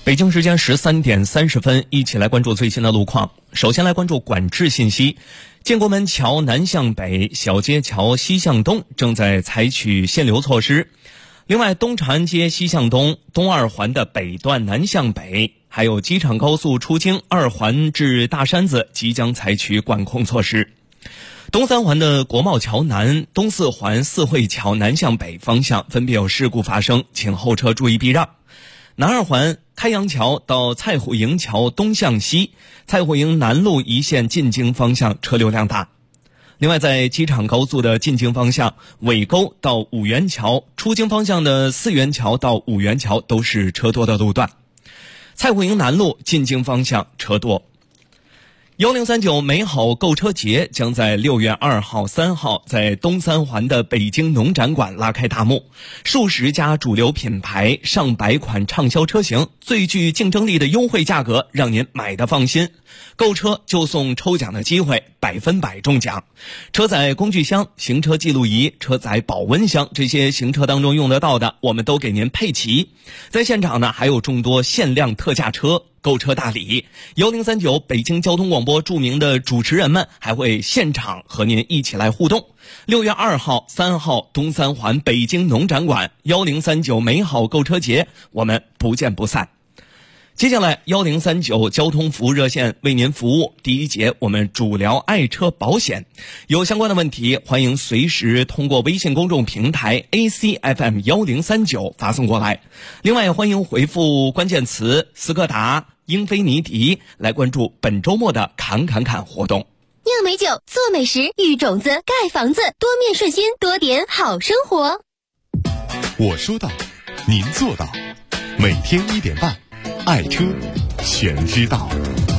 北京时间13点30分，一起来关注最新的路况。首先来关注管制信息。建国门桥南向北、小街桥西向东正在采取限流措施。另外，东长安街西向东、东二环的北段南向北，还有机场高速出京二环至大山子即将采取管控措施。东三环的国贸桥南、东四环四惠桥南向北方向分别有事故发生，请后车注意避让。南二环开阳桥到蔡虎营桥东向西、蔡虎营南路一线进京方向车流量大。另外，在机场高速的进京方向，尾沟到五元桥、出京方向的四元桥到五元桥都是车多的路段。蔡虎营南路进京方向车多。1039美好购车节将在6月2号、3号在东三环的北京农展馆拉开大幕，数十家主流品牌、上百款畅销车型，最具竞争力的优惠价格，让您买得放心。购车就送抽奖的机会，100%中奖。车载工具箱、行车记录仪、车载保温箱，这些行车当中用得到的，我们都给您配齐。在现场呢，还有众多限量特价车。购车大礼，1039北京交通广播著名的主持人们还会现场和您一起来互动。6月2号、3号东三环北京农展馆1039美好购车节，我们不见不散。接下来1039交通服务热线为您服务。第一节我们主聊爱车保险，有相关的问题欢迎随时通过微信公众平台 ACFM 1039发送过来。另外也欢迎回复关键词斯柯达、英菲尼迪来关注本周末的侃活动。 酿美酒，做美食，育种子，盖房子，多面顺心，多点好生活。 我说到，您做到，每天1点半，爱车全知道。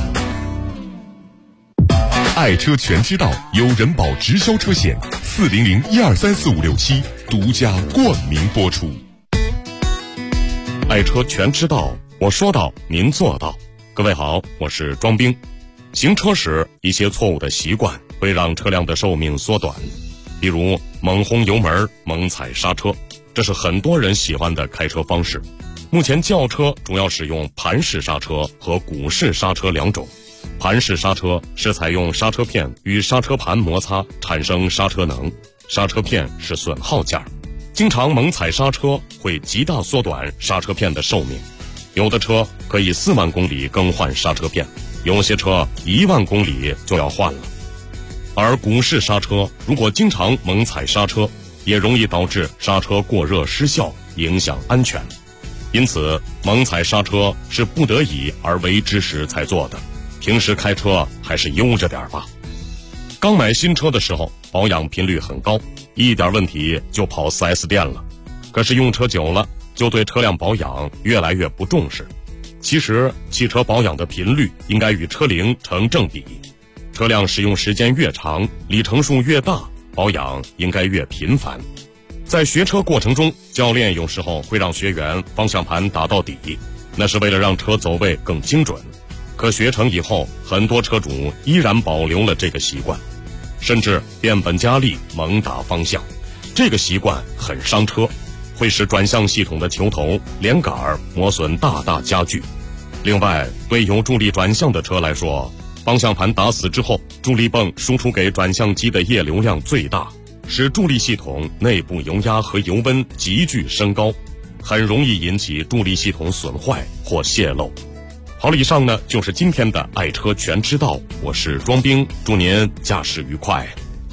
爱车全知道由人保直销车险400123456独家冠名播出。 爱车全知道，我说到，您做到。各位好，我是庄兵。行车时一些错误的习惯会让车辆的寿命缩短，比如猛轰油门、猛踩刹车，这是很多人喜欢的开车方式。目前轿车主要使用盘式刹车和鼓式刹车两种。盘式刹车是采用刹车片与刹车盘摩擦产生刹车能，刹车片是损耗件，经常猛踩刹车会极大缩短刹车片的寿命。有的车可以4万公里更换刹车片，有些车1万公里就要换了。而鼓式刹车如果经常猛踩刹车，也容易导致刹车过热失效，影响安全。因此猛踩刹车是不得已而为之时才做的，平时开车还是悠着点吧。刚买新车的时候保养频率很高，一点问题就跑 4S 店了，可是用车久了就对车辆保养越来越不重视。其实汽车保养的频率应该与车龄成正比，车辆使用时间越长，里程数越大，保养应该越频繁。在学车过程中，教练有时候会让学员方向盘打到底，那是为了让车走位更精准。可学成以后，很多车主依然保留了这个习惯，甚至变本加厉猛打方向，这个习惯很伤车，会使转向系统的球头、连杆磨损大大加剧。另外，对有助力转向的车来说，方向盘打死之后，助力泵输出给转向机的液流量最大，使助力系统内部油压和油温急剧升高，很容易引起助力系统损坏或泄漏。好了，以上呢就是今天的爱车全知道，我是庄兵，祝您驾驶愉快。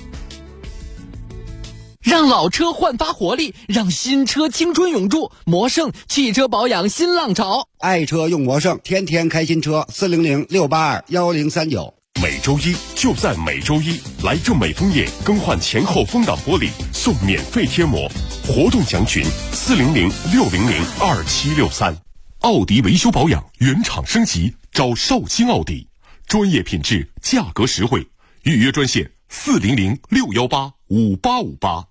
让老车焕发活力，让新车青春永驻。魔胜汽车保养新浪潮， 爱车用魔胜，天天开新车。400-682-1039。 每周一就在每周一，来正美枫叶更换前后风挡玻璃送免费贴膜，活动详询400-600-2763。奥迪维修保养原厂升级，找绍兴奥迪，专业品质，价格实惠，预约专线400-618-5858。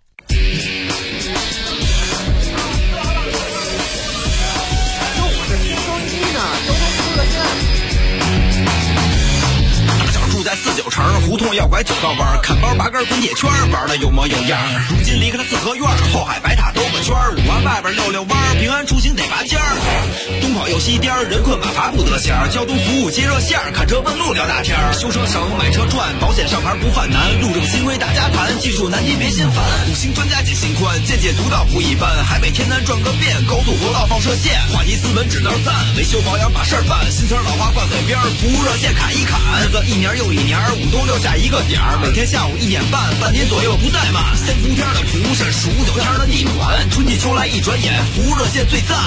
在49城胡同要拐9道弯，看包拔根滚铁圈，玩的有模有样。如今离开了四合院，后海白塔兜个圈，5环外边溜溜弯，平安出行得拔尖。东跑右西颠，人困马乏不得闲。交通服务接热线，看车问路聊大天。修车省，买车赚，保险上牌不犯难。路政新规大家谈，技术难题别心烦。五星专家解心宽，见解独到不一般。海北天南转个遍，高速国道放射线。话题资本指道赞，维修保养把事儿办。新车老花挂嘴边，服务热线砍一砍。日子一年又一年，五冬六夏一个点儿。每天下午1点半，半年左右不怠慢。先伏天的厨是数9天的地暖，春季秋来一转眼，服务热线最赞。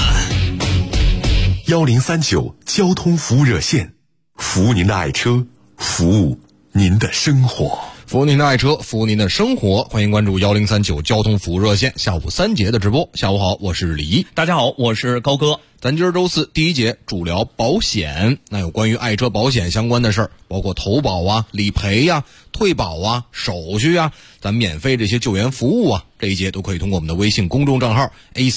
1039交通服务热线，服务您的爱车，服务您的生活。 服务您的爱车，服务您的生活，欢迎关注1039交通服务热线下午3节的直播。下午好，我是李一。 大家好，我是高哥。 咱今儿周四第一节主聊保险，那有关于爱车保险相关的事儿，包括投保啊、理赔呀、退保啊、手续啊，咱免费这些救援服务啊，这一节都可以通过我们的微信公众账号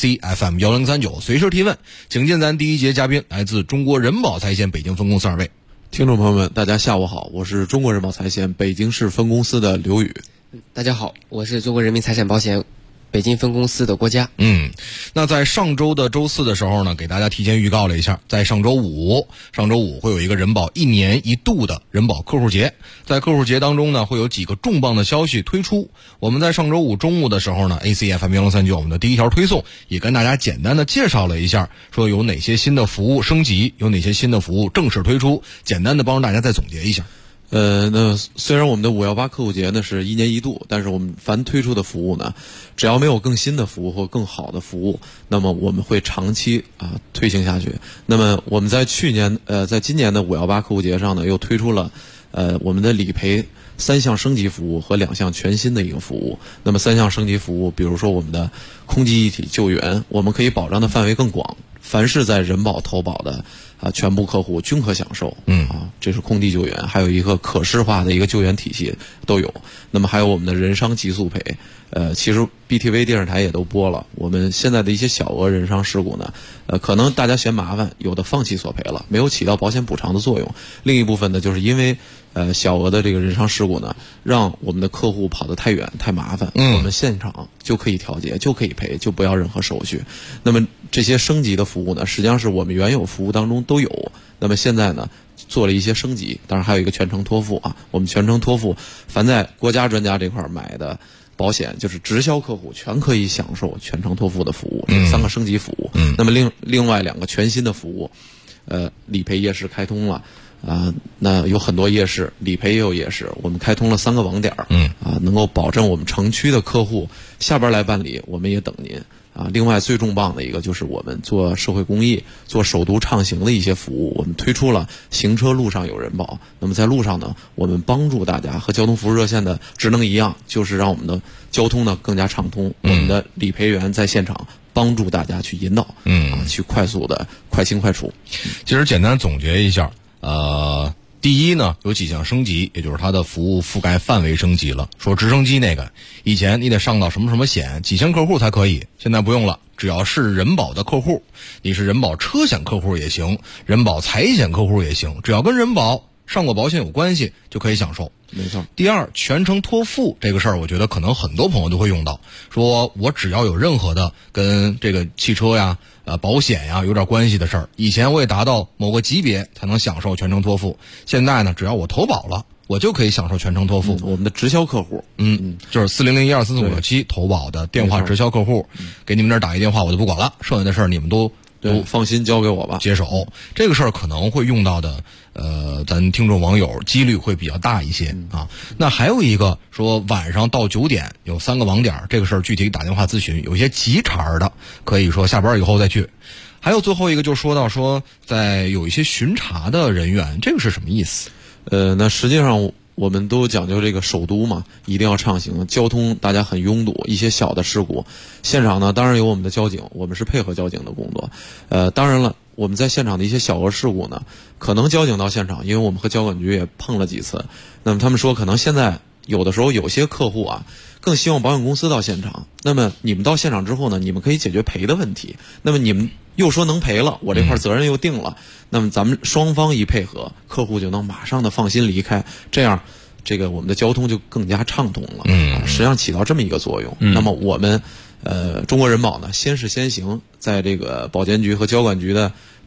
ACFM1039 随时提问。请进咱第一节嘉宾，来自中国人保财险北京分公司2位。 听众朋友们，大家下午好，我是中国人保财险北京市分公司的刘宇。 大家好，我是中国人民财产保险北京分公司的郭佳。 那在上周的周四的时候呢，给大家提前预告了一下，在上周五会有一个人保1年1度的人保客户节。在客户节当中呢，会有几个重磅的消息推出。我们在上周五中午的时候呢 ACFM1039 我们的第一条推送也跟大家简单的介绍了一下，说有哪些新的服务升级，有哪些新的服务正式推出，简单的帮助大家再总结一下。 那虽然我们的518客户节呢是1年1度，但是我们凡推出的服务呢，只要没有更新的服务或更好的服务，那么我们会长期推行下去。那么我们在今年的518客户节上呢，又推出了我们的理赔3项升级服务和2项全新的一个服务。那么3项升级服务，比如说我们的空机一体救援，我们可以保障的范围更广，凡是在人保投保的全部客户均可享受。这是空地救援，还有一个可视化的一个救援体系都有。那么还有我们的人伤急速赔，其实 BTV 电视台也都播了。我们现在的一些小额人伤事故呢，可能大家嫌麻烦，有的放弃索赔了，没有起到保险补偿的作用。另一部分呢，就是因为小额的这个人伤事故呢，让我们的客户跑得太远太麻烦，我们现场就可以调节，就可以赔，就不要任何手续。那么这些升级的服务呢，实际上是我们原有服务当中都有，那么现在呢做了一些升级，当然还有一个全程托付我们全程托付，凡在国家专家这块买的保险，就是直销客户全可以享受全程托付的服务。这3个升级服务。那么另外2个全新的服务，理赔夜市开通了。那有很多夜市，理赔也有夜市，我们开通了3个网点，能够保证我们城区的客户下班来办理，我们也等您。另外最重磅的一个就是我们做社会公益、做首都畅行的一些服务，我们推出了行车路上有人保。那么在路上呢，我们帮助大家和交通服务热线的职能一样，就是让我们的交通呢更加畅通。我们的理赔员在现场帮助大家去引导，去快速的快清快楚。 其实简单总结一下，第一呢，有几项升级，也就是它的服务覆盖范围升级了。说直升机那个，以前你得上到什么什么险，几千客户才可以，现在不用了，只要是人保的客户，你是人保车险客户也行，人保财险客户也行，只要跟人保上过保险有关系，就可以享受。 没错。 第二，全程托付这个事儿，我觉得可能很多朋友都会用到，说我只要有任何的跟这个汽车呀、保险呀有点关系的事儿，以前我也达到某个级别才能享受全程托付，现在呢，只要我投保了，我就可以享受全程托付。 我们的直销客户， 就是400124567投保的电话直销客户，给你们这儿打一电话我就不管了，剩下的事儿你们都放心交给我吧， 接手。这个事儿可能会用到的，咱听众网友几率会比较大一些那还有一个说晚上到9点有3个网点，这个事儿具体打电话咨询，有些急茬的可以说下班以后再去。还有最后一个就说到说在有一些巡查的人员，这个是什么意思？ 那实际上我们都讲究这个首都嘛，一定要畅行，交通大家很拥堵，一些小的事故，现场呢当然有我们的交警，我们是配合交警的工作。当然了，我们在现场的一些小额事故呢，可能交警到现场，因为我们和交管局也碰了几次，那么他们说可能现在有的时候有些客户更希望保险公司到现场，那么你们到现场之后呢，你们可以解决赔的问题，那么你们又说能赔了，我这块责任又定了，那么咱们双方一配合，客户就能马上的放心离开，这样这个我们的交通就更加畅通了，实际上起到这么一个作用。那么我们中国人保呢，先是先行，在这个保监局和交管局的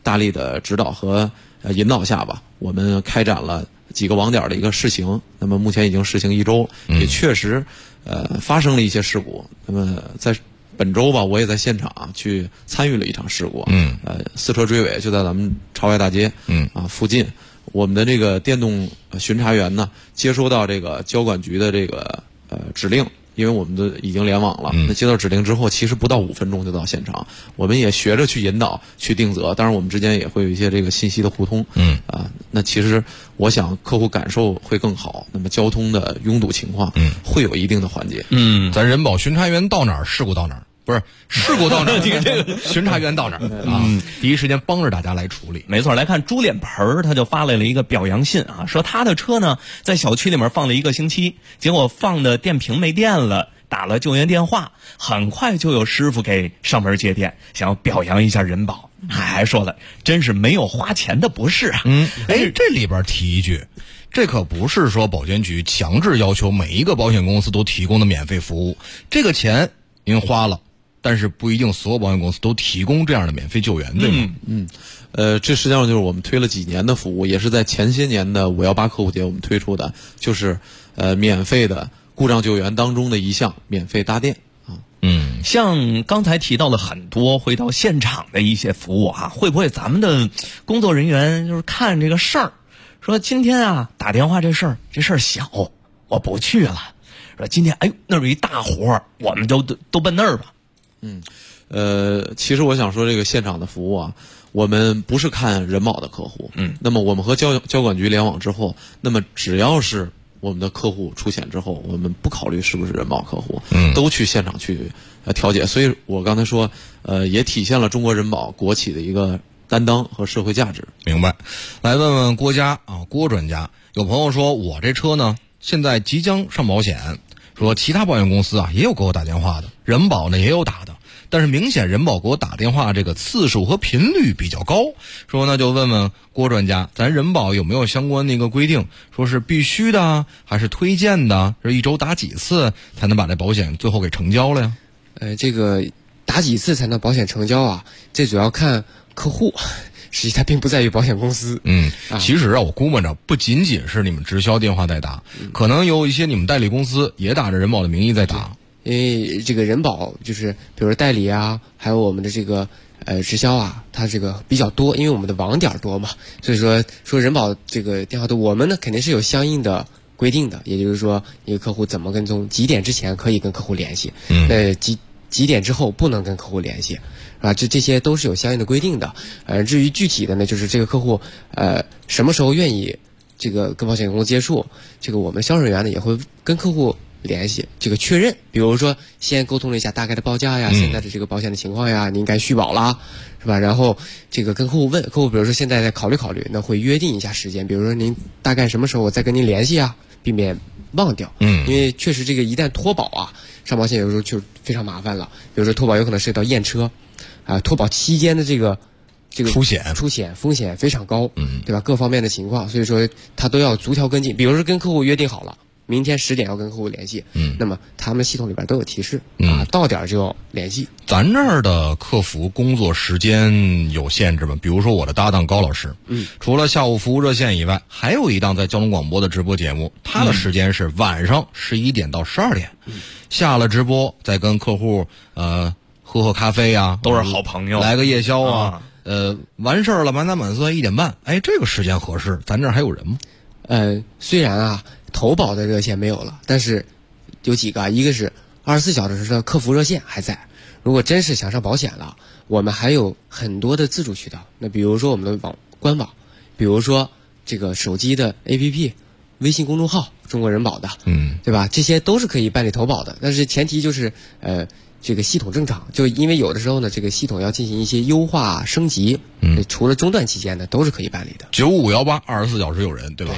大力的指导和引导下吧，我们开展了几个网点的一个试行。那么目前已经试行1周，也确实发生了一些事故。那么在本周吧，我也在现场去参与了一场事故。4车追尾就在咱们朝外大街附近。我们的这个电动巡查员呢，接收到这个交管局的这个指令。因为我们都已经联网了，那接到指令之后，其实不到5分钟就到现场。我们也学着去引导、去定责，当然我们之间也会有一些这个信息的互通。那其实我想客户感受会更好，那么交通的拥堵情况会有一定的缓解。 咱人保巡查员到哪儿，事故到哪儿。不是事故到哪儿，这个巡查员到哪儿第一时间帮着大家来处理。 没错，来看猪脸盆他就发来了一个表扬信说他的车呢在小区里面放了1个星期，结果放的电瓶没电了，打了救援电话，很快就有师傅给上门接电，想要表扬一下人保，还说了真是没有花钱的不是这里边提一句，这可不是说保监局强制要求每一个保险公司都提供的免费服务，这个钱您花了，但是不一定所有保险公司都提供这样的免费救援，对吗？ 这实际上就是我们推了几年的服务，也是在前些年的518客户节我们推出的，就是免费的故障救援当中的一项，免费搭电像刚才提到了很多会到现场的一些服务会不会咱们的工作人员就是看这个事儿，说今天打电话这事儿小，我不去了。说今天那儿有一大活，我们都奔那儿吧。 其实我想说，这个现场的服务我们不是看人保的客户。那么我们和交管局联网之后，那么只要是我们的客户出险之后，我们不考虑是不是人保客户，都去现场去调解。所以我刚才说，也体现了中国人保国企的一个担当和社会价值。 明白。来问问郭家郭专家，有朋友说我这车呢现在即将上保险，说其他保险公司也有给我打电话的，人保呢也有打的，但是明显人保给我打电话这个次数和频率比较高。说那就问问郭专家，咱人保有没有相关的一个规定，说是必须的还是推荐的，是1周打几次才能把这保险最后给成交了呀？ 这个打几次才能保险成交这主要看客户，实际它并不在于保险公司。 其实我估摸着不仅仅是你们直销电话在打，可能有一些你们代理公司也打着人保的名义在打。 因为这个人保就是比如代理还有我们的这个直销它这个比较多，因为我们的网点多嘛，所以说人保这个电话多，我们呢肯定是有相应的规定的，也就是说一个客户怎么跟踪，几点之前可以跟客户联系，几点之后不能跟客户联系，这些都是有相应的规定的。至于具体的呢，就是这个客户什么时候愿意这个跟保险公司接触，这个我们销售人员呢也会跟客户联系，这个确认，比如说先沟通了一下大概的报价现在的这个保险的情况你应该续保啦，是吧？然后这个跟客户问，客户比如说现在再考虑，那会约定一下时间，比如说您大概什么时候我再跟您联系避免忘掉。因为确实这个一旦脱保上保险有时候就非常麻烦了，比如说脱保有可能涉及到验车脱保期间的这个出险风险非常高，对吧？各方面的情况，所以说他都要逐条跟进。比如说跟客户约定好了明天10点要跟客户联系，那么他们系统里边都有提示，到点就要联系。 咱这儿的客服工作时间有限制吗？比如说我的搭档高老师，除了下午服务热线以外，还有一档在交通广播的直播节目，他的时间是晚上11点到12点，下了直播再跟客户喝咖啡都是好朋友， 来个夜宵完事儿了，满打满算1点半，这个时间合适。咱这儿还有人吗？ 虽然投保的热线没有了，但是有几个，一个是24小时的客服热线还在。如果真是想上保险了，我们还有很多的自主渠道。那比如说我们的官网，比如说这个手机的 APP、微信公众号中国人保的，对吧？这些都是可以办理投保的。但是前提就是这个系统正常，就因为有的时候呢，这个系统要进行一些优化升级，除了中断期间呢，都是可以办理的。 9518 24小时有人，对吧？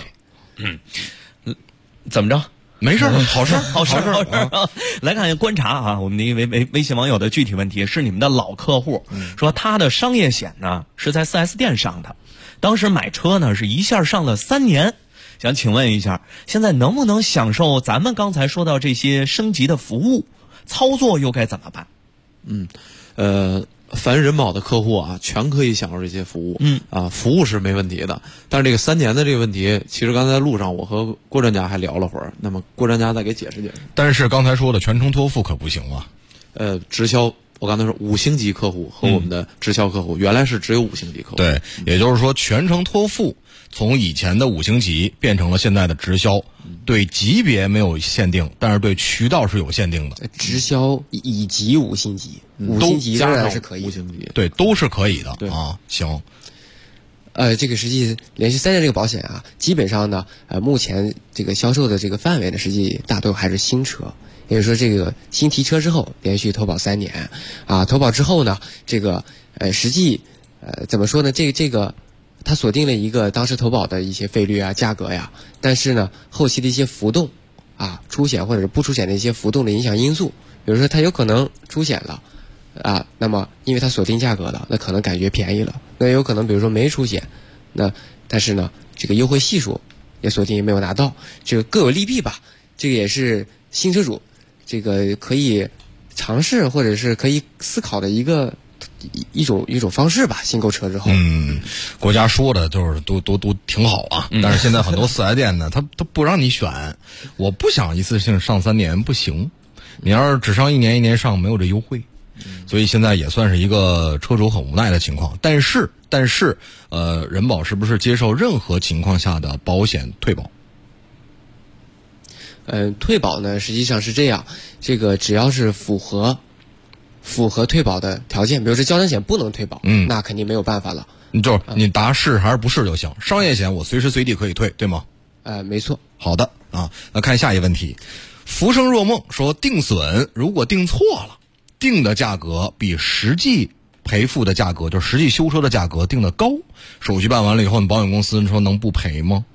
怎么着？ 没事，好事。 来看观察我们的一位微信网友的具体问题是你们的老客户，说他的商业险呢是在 4S 店上的，当时买车呢是一下上了3年，想请问一下，现在能不能享受咱们刚才说到这些升级的服务？操作又该怎么办？ 凡人保的客户啊，全可以享受这些服务。服务是没问题的，但是这个3年的这个问题，其实刚才路上我和郭专家还聊了会儿，那么郭专家再给解释解释。 但是刚才说的全程托付可不行啊。 直销，我刚才说5星级客户和我们的直销客户，原来是只有5星级客户。 对，也就是说全程托付从以前的5星级变成了现在的直销，对级别没有限定，但是对渠道是有限定的。 直销以及5星级，5星级当然是可以，5 星级对都是可以的啊。行。 这个实际连续3年这个保险啊，基本上呢，目前这个销售的这个范围呢，实际大多还是新车。也就是说，这个新提车之后连续投保3年，投保之后呢，这个实际怎么说呢？这个它锁定了一个当时投保的一些费率啊、价格呀，但是呢，后期的一些浮动出险或者是不出险的一些浮动的影响因素，比如说它有可能出险了那么因为它锁定价格了，那可能感觉便宜了，那有可能比如说没出险，那但是呢，这个优惠系数也锁定也没有拿到，这个各有利弊吧。这个也是新车主这个可以尝试或者是可以思考的一种方式吧。新购车之后， 国家说的就是都挺好啊，但是现在很多4S店呢，他不让你选，我不想一次性上3年不行，你要是只上1年1年上没有这优惠，所以现在也算是一个车主很无奈的情况。但是人保是不是接受任何情况下的保险退保？ 退保呢，实际上是这样，这个只要是符合退保的条件，比如说交通险不能退保，那肯定没有办法了。 就是你答是还是不是就行。商业险我随时随地可以退，对吗？ 没错。 好的那看下一问题。浮生若梦说，定损如果定错了，定的价格比实际赔付的价格，就是实际修车的价格定的高，手续办完了以后，你保险公司说能不赔吗？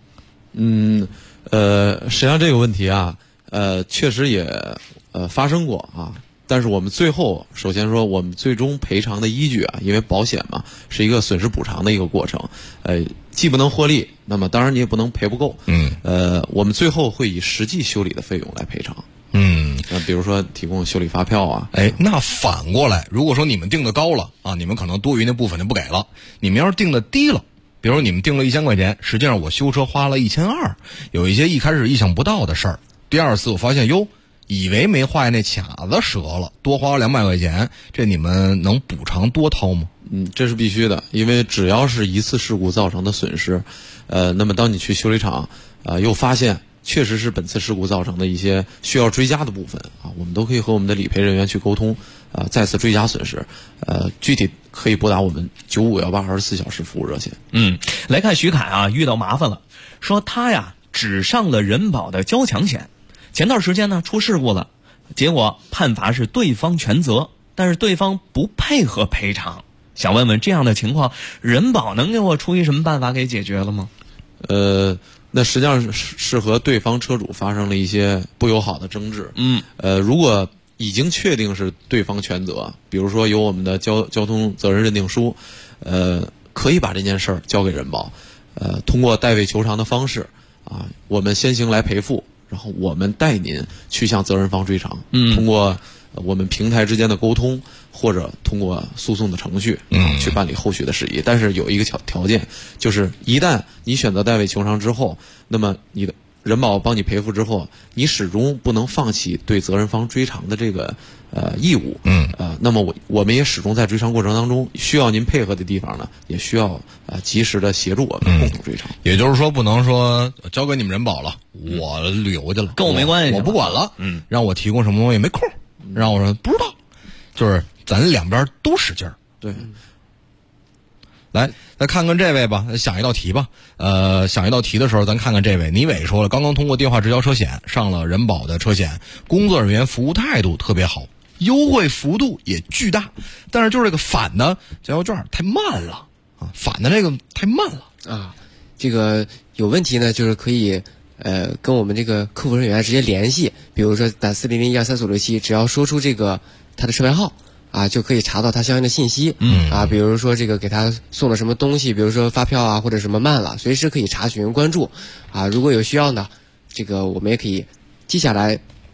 实际上这个问题啊，确实也发生过啊。但是我们最后首先说，我们最终赔偿的依据啊，因为保险嘛是一个损失补偿的一个过程，既不能获利，那么当然你也不能赔不够。我们最后会以实际修理的费用来赔偿。比如说提供修理发票啊。 那反过来，如果说你们定的高了你们可能多余那部分就不给了。你们要是定的低了，比如你们定了1000块钱，实际上我修车花了1200，有一些一开始意想不到的事儿，第二次我发现以为没坏那卡子折了，多花了200块钱，这你们能补偿多掏吗？ 这是必须的，因为只要是一次事故造成的损失，那么当你去修理厂又发现确实是本次事故造成的一些需要追加的部分我们都可以和我们的理赔人员去沟通再次追加损失，具体可以拨打我们951824小时服务热线。 来看徐凯遇到麻烦了，说他呀只上了人保的交强险，前段时间呢出事故了，结果判罚是对方全责，但是对方不配合赔偿，想问问这样的情况，人保能给我出一什么办法给解决了吗？ 那实际上是和对方车主发生了一些不友好的争执。如果已经确定是对方全责，比如说有我们的交通责任认定书，可以把这件事儿交给人保，通过代位求偿的方式我们先行来赔付，然后我们带您去向责任方追偿。通过我们平台之间的沟通，或者通过诉讼的程序去办理后续的事宜。但是有一个条件，就是一旦你选择代位求偿之后，那么你的人保帮你赔付之后，你始终不能放弃对责任方追偿的这个义务。那么我们也始终在追偿过程当中，需要您配合的地方呢，也需要及时的协助我们共同追偿。 也就是说，不能说交给你们人保了，我旅游去了， 跟我没关系， 我不管了。让我提供什么东西没空，让我说不知道，就是咱两边都使劲儿。 对。 来看看这位吧，想一道题吧。想一道题的时候，咱看看这位。倪伟说了，刚刚通过电话直销车险上了人保的车险，工作人员服务态度特别好，优惠幅度也巨大，但是就是这个返的交邮券太慢了返的这个太慢了这个有问题呢，就是可以跟我们这个客服人员直接联系，比如说打400123457，只要说出这个他的车牌号就可以查到他相应的信息。比如说这个给他送了什么东西，比如说发票或者什么慢了，随时可以查询关注如果有需要呢，这个我们也可以记下来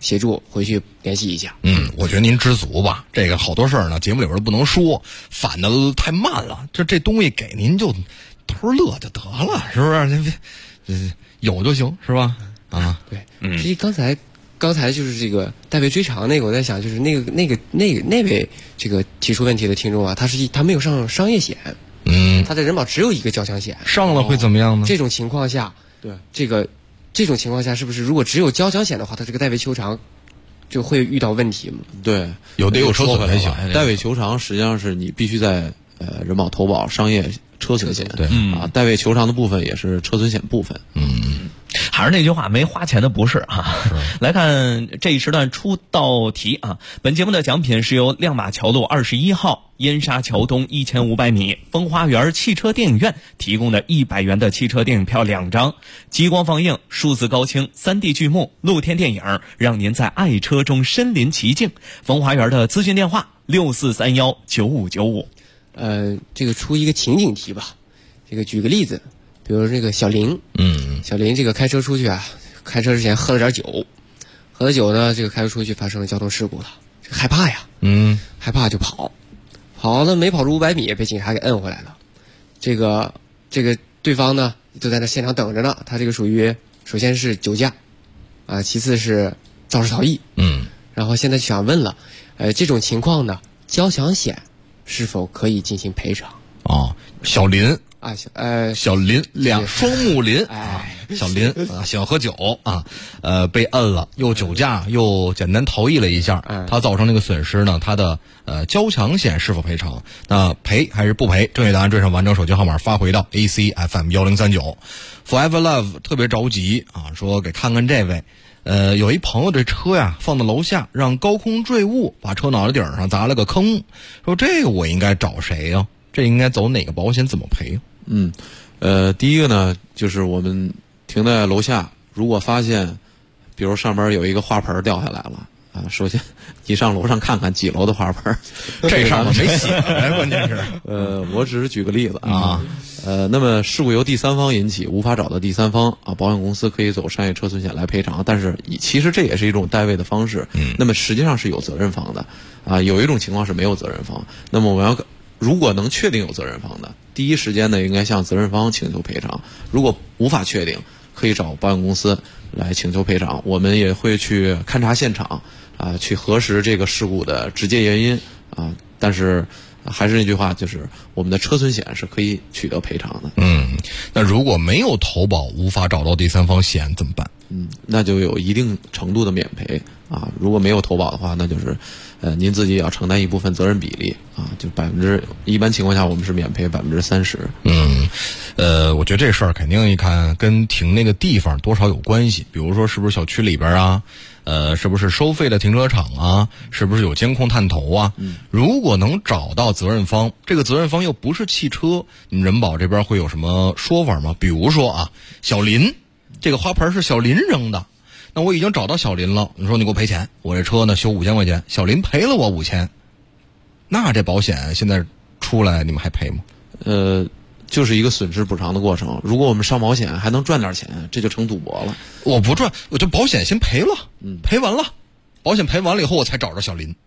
协助回去联系一下。 我觉得您知足吧，这个好多事儿呢，节目里边都不能说，反的太慢了。这东西给您就偷乐就得了，是不是？有就行，是吧？啊， 对，实际刚才就是这个代位追偿那个，我在想，就是那位这个提出问题的听众啊，他没有上商业险，他的人保只有一个交强险， 上了会怎么样呢？ 这种情况下， 对这种情况下，是不是如果只有交强险的话，他这个代位求偿就会遇到问题吗？ 对， 有车损才行。 代位求偿实际上是你必须在人保投保商业车损险， 对代位求偿的部分也是车损险部分。 还是那句话，没花钱的不是啊。来看这一时段出道题啊，本节目的奖品是由亮马桥路21号燕莎桥东1500米风花园汽车电影院提供的100元的汽车电影票2张，激光放映、数字高清、3D 剧目、露天电影，让您在爱车中身临其境。风花园的咨询电话64319595。 这个出一个情景题吧，这个举个例子。比如这个小林，小林这个开车出去啊，开车之前喝了点酒，喝了酒呢，这个开车出去发生了交通事故了，害怕呀，害怕就跑了没跑出500米，被警察给摁回来了。这个对方呢就在那现场等着呢，他这个属于首先是酒驾，其次是肇事逃逸，然后现在就想问了，这种情况呢，交强险是否可以进行赔偿？ 小林。小林双木林小林喜欢喝酒被摁了，又酒驾又简单逃逸了一下，他造成这个损失呢，他的交强险是否赔偿？那赔还是不赔？正确答案追上完整手机号码发回到 ACFM 1039。Forever Love 特别着急说给看看这位。有一朋友这车呀放到楼下，让高空坠物把车脑袋顶上砸了个坑，说这个我应该找谁呀？这应该走哪个保险怎么赔？ 第一个呢，就是我们停在楼下，如果发现，比如上边有一个花盆掉下来了首先你上楼上看看几楼的花盆， 这上面没写，关键是我只是举个例子那么事故由第三方引起，无法找到第三方保险公司可以走商业车损险来赔偿，但是其实这也是一种代位的方式。那么实际上是有责任方的有一种情况是没有责任方。那么我们如果能确定有责任方的，第一时间呢应该向责任方请求赔偿，如果无法确定，可以找保险公司来请求赔偿。我们也会去勘察现场去核实这个事故的直接原因但是还是那句话，就是我们的车损险是可以取得赔偿的。 那如果没有投保，无法找到第三方险怎么办？ 那就有一定程度的免赔如果没有投保的话，那就是您自己也要承担一部分责任比例就一般情况下我们是免赔30%。 我觉得这事儿肯定一看跟停那个地方多少有关系，比如说是不是小区里边是不是收费的停车场是不是有监控探头如果能找到责任方，这个责任方又不是汽车，你们人保这边会有什么说法吗？比如说小林这个花盆是小林扔的，那我已经找到小林了，你说你给我赔钱，我这车呢修5000块钱，小林赔了我5000，那这保险现在出来你们还赔吗？ 就是一个损失补偿的过程。如果我们上保险还能赚点钱，这就成赌博了。 我不赚，我就保险先赔了，赔完了，保险赔完了以后我才找着小林。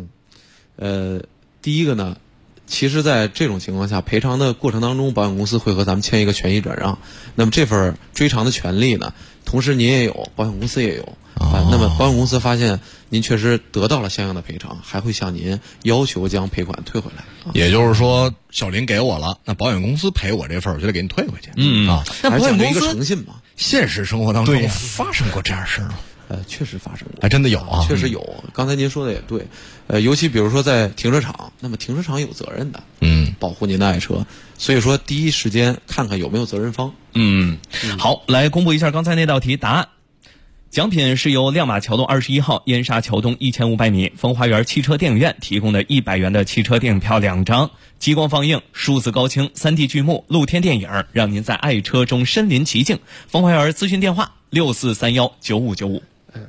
第一个呢，其实在这种情况下，赔偿的过程当中，保险公司会和咱们签一个权益转让。那么这份追偿的权利呢，同时您也有，保险公司也有那么保险公司发现您确实得到了相应的赔偿，还会向您要求将赔款退回来。 也就是说，小林给我了，那保险公司赔我这份我就得给你退回去。 那保险公司一个诚信嘛。 现实生活当中发生过这样事吗？ 确实发生过， 还真的有确实有。刚才您说的也对，尤其比如说在停车场，那么停车场有责任的，保护您的爱车，所以说第一时间看看有没有责任方。 好，来公布一下刚才那道题答案。奖品是由亮马桥路21号燕莎桥东1500米风花园汽车电影院提供的100元的汽车电影票2张，激光放映、数字高清、3D 剧目、露天电影，让您在爱车中身临其境。风花园咨询电话64319595。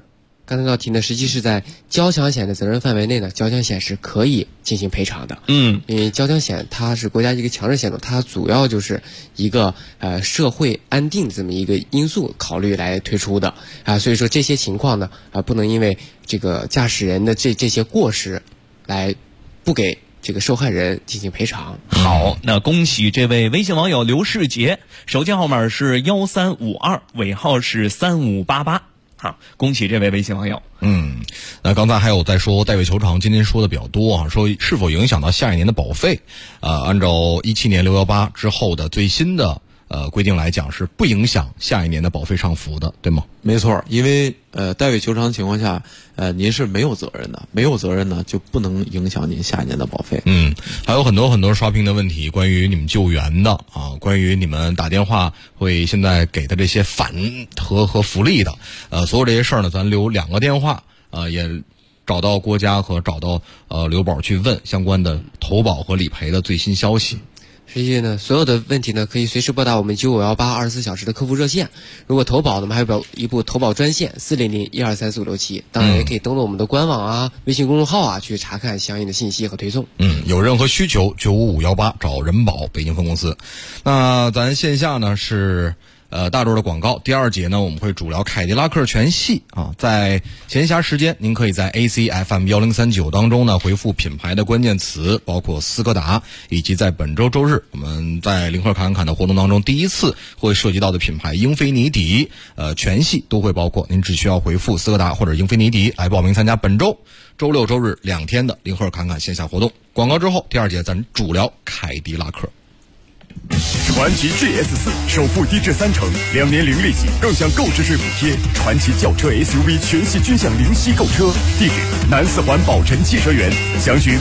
刚才那道题呢，实际是在交强险的责任范围内呢，交强险是可以进行赔偿的。因为交强险它是国家一个强制险种，它主要就是一个社会安定这么一个因素考虑来推出的所以说这些情况呢不能因为这个驾驶人的这些过失来不给这个受害人进行赔偿。 好，那恭喜这位微信网友刘世杰，手机号码是1352，尾号是3588。好，恭喜这位微信网友。 那刚才还有在说代位求偿，今天说的比较多说是否影响到下一年的保费？按照17年618之后的最新的规定来讲，是不影响下一年的保费上浮的，对吗？ 没错，因为代位求偿情况下，您是没有责任的，没有责任呢就不能影响您下一年的保费。 还有很多刷屏的问题，关于你们救援的关于你们打电话会现在给的这些返和福利的，所有这些事儿呢，咱留2个电话也找到郭嘉和找到刘宝去问相关的投保和理赔的最新消息。 实际呢，所有的问题呢，可以随时拨打我们951824小时的客服热线。如果投保呢，我们还有一部投保专线400-1234567。当然也可以登录我们的官网微信公众号去查看相应的信息和推送。 有任何需求95518找人保北京分公司。那咱线下呢是大周的广告。第2节呢，我们会主聊凯迪拉克全系在闲暇时间，您可以在 ACFM 1039当中呢回复品牌的关键词，包括斯柯达，以及在本周周日我们在零克侃侃的活动当中第一次会涉及到的品牌英菲尼迪，全系都会包括。您只需要回复斯柯达或者英菲尼迪来报名参加本周周六周日2天的零克侃侃线下活动。广告之后，第2节咱主聊凯迪拉克。 传祺 GS4 首付低至30%，2年零利息，更享购置税补贴。传祺轿车 SUV 全系均享零息购车。地址：南4环宝辰汽车园，详询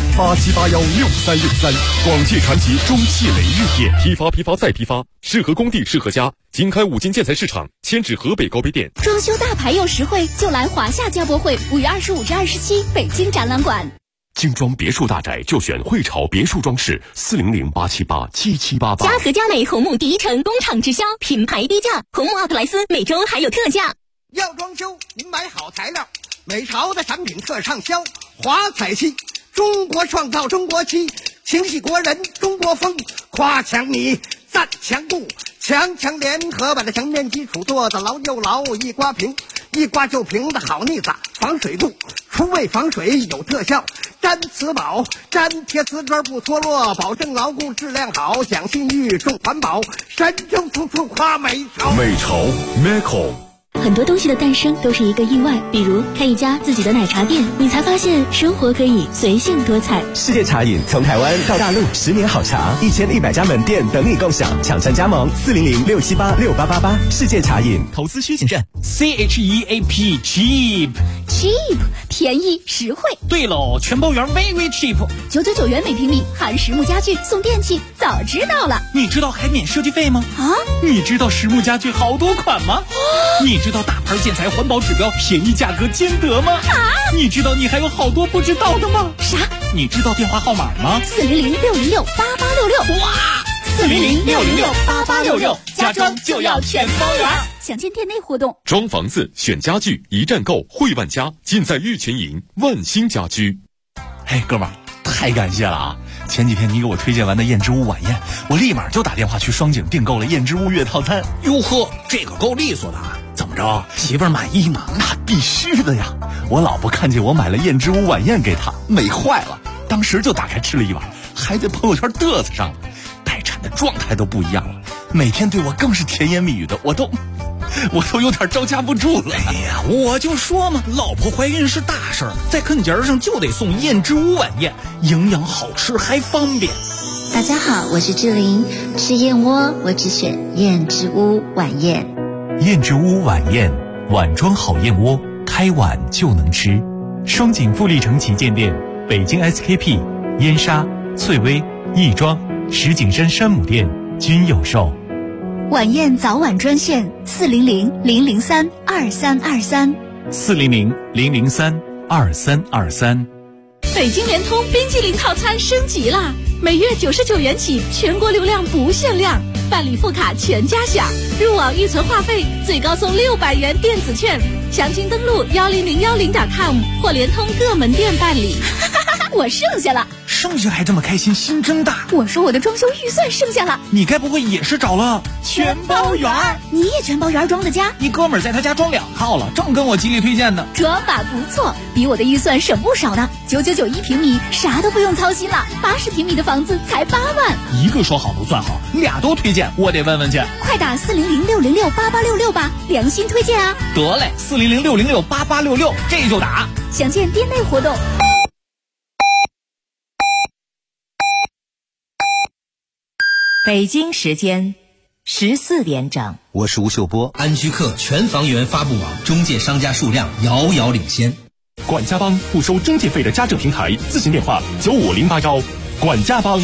87816363。广汽传祺中汽雷日店， 批发再批发，适合工地适合家。经开5金建材市场，迁至河北高碑店。 装修大牌又实惠，就来华夏家博会5月25至27北京展览馆。 精装别墅大宅就选汇潮别墅装饰，400-878-7788。 嘉禾佳美红木第一城工厂直销，品牌低价，红木奥特莱斯每周还有特价。 要装修，您买好材料，美潮的产品特畅销。华彩漆，中国创造中国漆，情系国人中国风。夸墙米，赞墙布，强联合把这墙面基础做得牢又牢，一刮平，一刮就平的好腻子，防水度，除味防水有特效。粘瓷宝，粘贴瓷砖不脱落，保证牢固质量好，讲信誉重环保，神州处处夸美潮。 美潮 Meco。 很多东西的诞生都是一个意外，比如开一家自己的奶茶店，你才发现生活可以随性多彩。 世界茶饮从台湾到大陆，10年好茶，1100家门店等你共享，抢占加盟400-678-6888。世界茶饮，投资需谨慎。 CHEAP cheap 便宜实惠。 对喽，全包圆 very cheap， 999元每平米，含实木家具送电器，早知道了。 你知道还免设计费吗？你知道实木家具好多款吗？你知道大牌建材环保指标，便宜价格兼得吗？你知道你还有好多不知道的吗？ 啥？ 你知道电话号码吗 ？400-606-8866。 哇！400-606-8866，家装就要全包圆。 详见店内活动。 装房子选家具，一站购汇万家，尽在玉泉营万兴家居。 嘿，哥们儿，太感谢了啊！前几天你给我推荐完的燕之屋晚宴，我立马就打电话去双井订购了燕之屋月套餐。 哟呵，这个够利索的啊！怎么着，媳妇儿满意吗？ 那必须的呀！我老婆看见我买了燕之屋晚宴给她，美坏了，当时就打开吃了一碗，还在朋友圈嘚瑟上了。待产的状态都不一样了，每天对我更是甜言蜜语的，我都有点招架不住了。 哎呀，我就说嘛，老婆怀孕是大事儿，在坑节上就得送燕之屋晚宴，营养好吃还方便。 大家好，我是志玲，吃燕窝我只选燕之屋晚宴。 燕之屋晚宴，碗装好燕窝，开碗就能吃。双井富力城旗舰店、北京 SKP、燕莎、翠微、亦庄、石景山山姆店均有售。 晚宴早晚专线400-003-2323。 400-003-2323。 北京联通冰激凌套餐升级啦，每月99元起，全国流量不限量，办理副卡全家享，入网预存话费最高送600元电子券， 详情登录10010.com 或联通各门店办理。我剩下了， 剩下还这么开心，心真大。 我说我的装修预算剩下了， 你该不会也是找了全包圆？你也全包圆装的家？ 一哥们儿在他家装2套了，正跟我极力推荐呢。 装法不错，比我的预算省不少呢。9991平米，啥都不用操心了。80平米的房子才8万。 一个说好不算好，俩都推荐，我得问问去。 快打400-606-8866吧，良心推荐啊！ 得嘞，400-606-8866，这就打。 详见店内活动。 北京时间14点整， 我是吴秀波。 安居客全房源发布网中介商家数量遥遥领先。 管家帮不收中介费的家政平台，咨询电话95081。管家帮。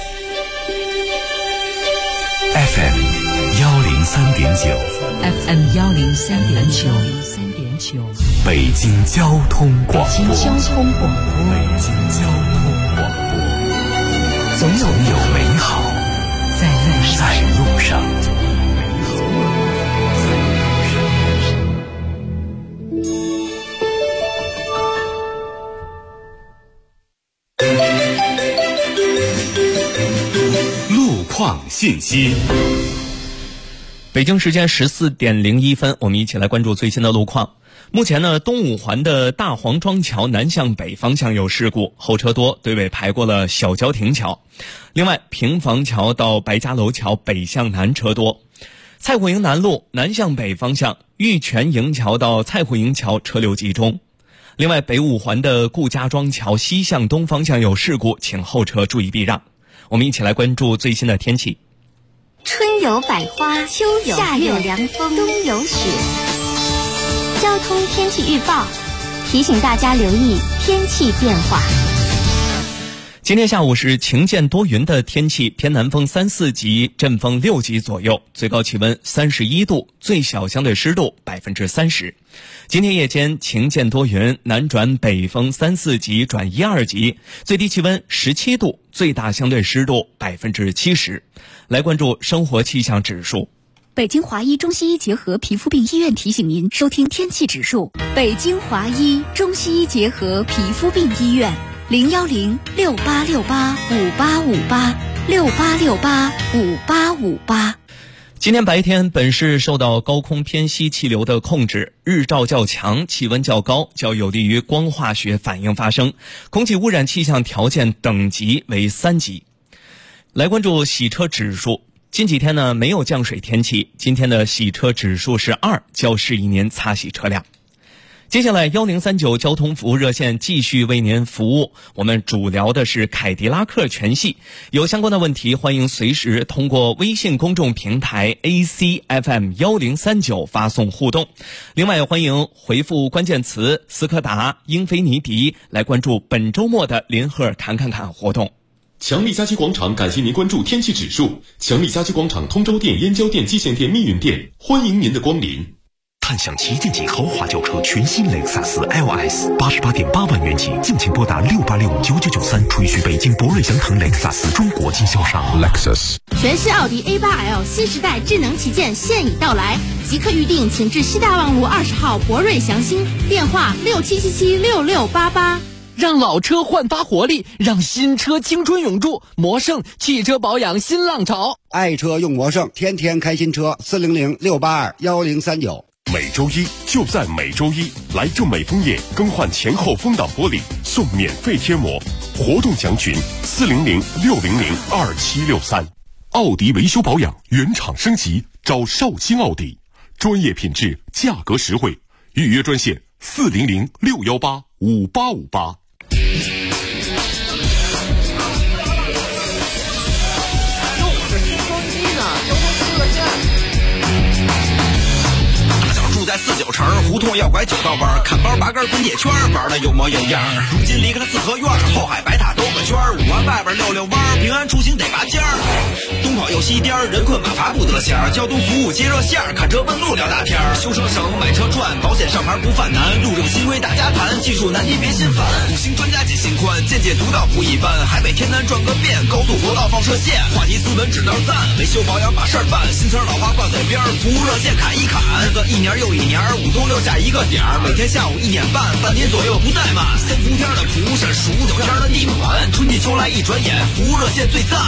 FM 103.9 FM 103.9， 北京交通广播。 北京交通广播。 总有美好在路上。 路况信息。 北京时间14点01分，我们一起来关注最新的路况。目前呢，东五环的大黄庄桥南向北方向有事故，后车多，对尾排过了小郊亭桥。另外，平房桥到白家楼桥北向南车多。蔡虎营南路南向北方向玉泉营桥到蔡虎营桥车流集中。另外，北五环的顾家庄桥西向东方向有事故，请后车注意避让。我们一起来关注最新的天气。 春有百花，秋有夏有凉风，冬有雪。交通天气预报提醒大家留意天气变化。 今天下午是晴间多云的天气，偏南风3、4级，阵风6级左右，最高气温31度，最小相对湿度30%。今天夜间晴间多云，南转北风3、4级转1、2级，最低气温17度，最大相对湿度70%。来关注生活气象指数。 北京华医中西医结合皮肤病医院提醒您收听天气指数。北京华医中西医结合皮肤病医院，010-6868-5858，6868-5858。 今天白天，本市受到高空偏西气流的控制，日照较强，气温较高，较有利于光化学反应发生，空气污染气象条件等级为3级。来关注洗车指数。近几天呢，没有降水天气，今天的洗车指数是2，较适宜您擦洗车辆。接下来1039交通服务热线继续为您服务，我们主聊的是凯迪拉克全系，有相关的问题欢迎随时通过微信公众平台 ACFM1039 发送互动。另外欢迎回复关键词斯柯达、英菲尼迪来关注本周末的林赫侃侃侃活动。 强力家居广场感谢您关注天气指数。强力家居广场通州店、燕郊店、蓟县店、密云店，欢迎您的光临。 探享旗舰级豪华轿车全新雷克萨斯 LS，88.8万元起，敬请拨打686-9993，垂询北京博瑞祥腾雷克萨斯中国经销商。Lexus 全新奥迪 A8L 新时代智能旗舰现已到来，即刻预定，请至西大望路20号博瑞祥兴，电话67776688。 让老车焕发活力，让新车青春永驻。魔胜汽车保养新浪潮， 爱车用魔胜，天天开新车，400-682-1039。 每周一就在每周一，来正美枫叶更换前后风挡玻璃送免费贴膜，活动详询400-600-2763。奥迪维修保养原厂升级，找绍兴奥迪，专业品质，价格实惠，预约专线400-618-5858。 在49城胡同要拐9道弯，看包拔根滚铁圈，玩的有模有样。如今离开了四合院，后海白塔都可圈，5环外边溜溜弯，平安出行得拔尖儿。东跑又西颠，人困马乏不得闲儿。交通服务接热线，看车问路聊大天儿。修车省，买车赚，保险上牌不犯难。路政新规大家谈，技术难题别心烦。5星专家解心宽，见解独到不一般。海北天南转个遍，高速国道放射线。话题斯文指那儿赞，维修保养把事儿办。新词老话挂嘴边，服务热线砍一砍。日子一年又一年，5通6下一个点儿。每天下午1点半，半点左右不怠慢。3伏天的蒲扇，暑九天的地暖，春季秋来一转眼，服务热线最赞。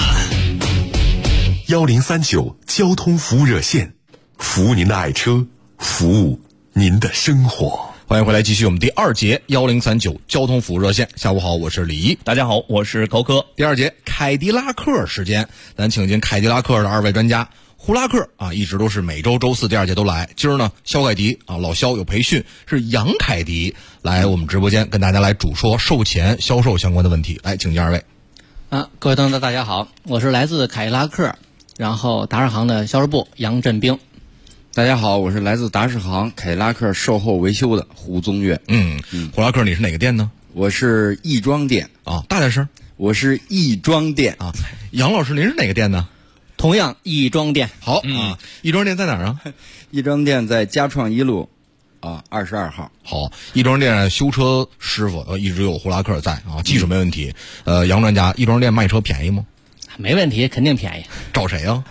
1039交通服务热线，服务您的爱车，服务您的生活。 欢迎回来，继续我们第二节1039交通服务热线。下午好，我是李一。 大家好，我是高科。 第二节凯迪拉克时间，咱请进凯迪拉克的2位专家。胡拉克啊，一直都是每周周四第二节都来。今儿呢，肖凯迪啊，老肖有培训，是杨凯迪来我们直播间跟大家来主说售前销售相关的问题。来，请进2位。 各位同志大家好，我是来自凯迪拉克，然后达世行的销售部杨振兵。 大家好，我是来自达世行凯迪拉克售后维修的胡宗岳。 胡拉克你是哪个店呢？ 我是亦庄店啊，大点声。 我是亦庄店啊。杨老师您是哪个店呢？ 同样亦庄店。 好啊，亦庄店在哪儿啊？ 亦庄店在嘉创1路22号。 好，亦庄店修车师傅一直有胡拉克在啊，技术没问题。杨专家，亦庄店卖车便宜吗？ 没问题，肯定便宜。 找谁啊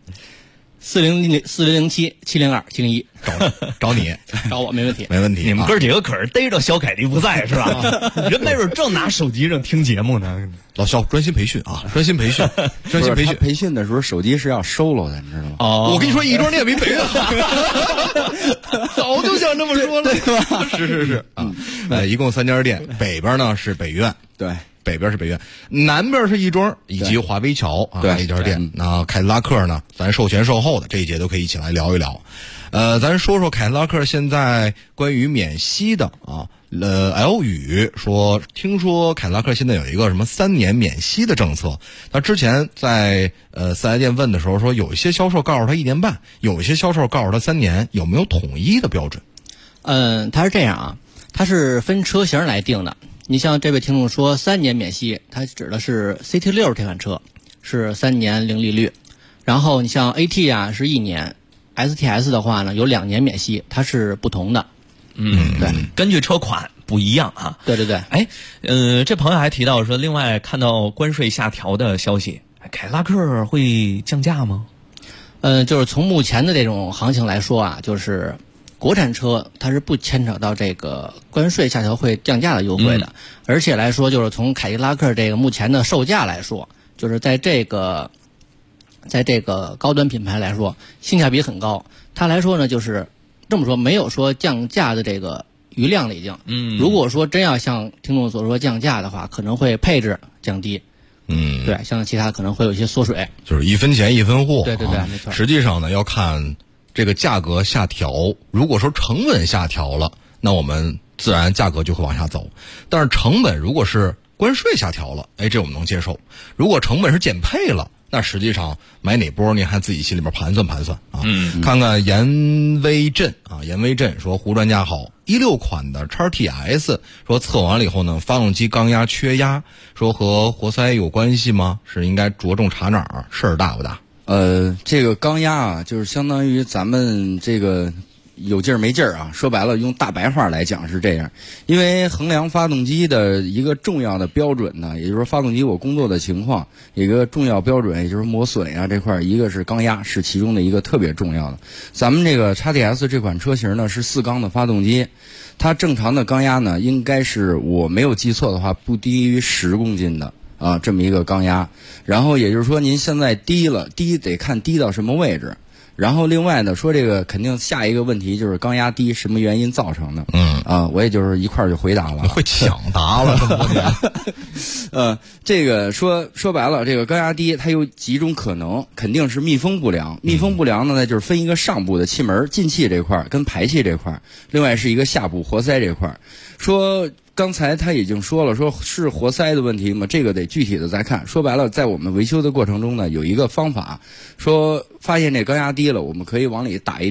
？4007-702-701， 找你， 找我没问题， 没问题。 你们哥几个可是逮着小凯迪不在是吧？人没准正拿手机上听节目呢。 老肖专心培训啊，专心培训，专心培训。 培训的时候手机是要收了的，你知道吗？ 我跟你说，亦庄店没培训好，早就想这么说了， 对吧？ 是啊，一共3家店，北边呢是北苑， 对。 北边是北苑，南边是亦庄以及华威桥啊，一家店。那凯迪拉克呢，咱售前售后的这一节都可以一起来聊一聊。咱说说凯迪拉克现在关于免息的啊。L 宇说，听说凯迪拉克现在有一个什么3年免息的政策。那之前在四 S 店问的时候说，有一些销售告诉他1年半，有一些销售告诉他3年，有没有统一的标准？ 它是这样啊，它是分车型来定的。你像这位听众说3年免息，它指的是 CT6 这款车是3年零利率，然后你像 AT 啊是1年 ，STS 的话呢有2年免息，它是不同的。 对，根据车款不一样啊。 对。 这朋友还提到说，另外看到关税下调的消息，凯迪拉克会降价吗？ 就是从目前的这种行情来说啊，就是国产车它是不牵扯到这个关税下调会降价的优惠的，而且来说就是从凯迪拉克这个目前的售价来说，就是在这个高端品牌来说，性价比很高。它来说呢，就是这么说，没有说降价的这个余量了已经。如果说真要像听众所说降价的话，可能会配置降低。对，像其他可能会有一些缩水， 就是1分钱1分货。 对，没错。 实际上呢，要看这个价格下调，如果说成本下调了，那我们自然价格就会往下走。但是成本如果是关税下调了，这我们能接受。如果成本是减配了，那实际上买哪波您还自己心里边盘算啊。看看严威震说，胡专家好，16款的 XTS 说测完了以后呢，发动机缸压缺压，说和活塞有关系吗？是应该着重查哪儿？事儿大不大？ 这个缸压啊，就是相当于咱们这个有劲儿没劲儿啊，说白了用大白话来讲是这样。因为衡量发动机的一个重要的标准呢，也就是说发动机我工作的情况，一个重要标准，也就是磨损啊这块，一个是缸压，是其中的一个特别重要的。咱们这个 XTS 这款车型呢是4缸的发动机，它正常的缸压呢应该是，我没有记错的话，不低于10公斤的这么一个缸压。然后也就是说您现在低得看低到什么位置。然后另外呢，说这个肯定下一个问题就是缸压低什么原因造成的？我也就是一块儿就回答了， 会抢答了这么多年。 这个说白了，这个缸压低它有几种可能，肯定是密封不良。密封不良呢，就是分一个上部的气门进气这块跟排气这块，另外是一个下部活塞这块。说刚才他已经说了，说是活塞的问题嘛，这个得具体的再看。说白了，在我们维修的过程中呢，有一个方法，说发现这缸压低了，我们可以往里打一点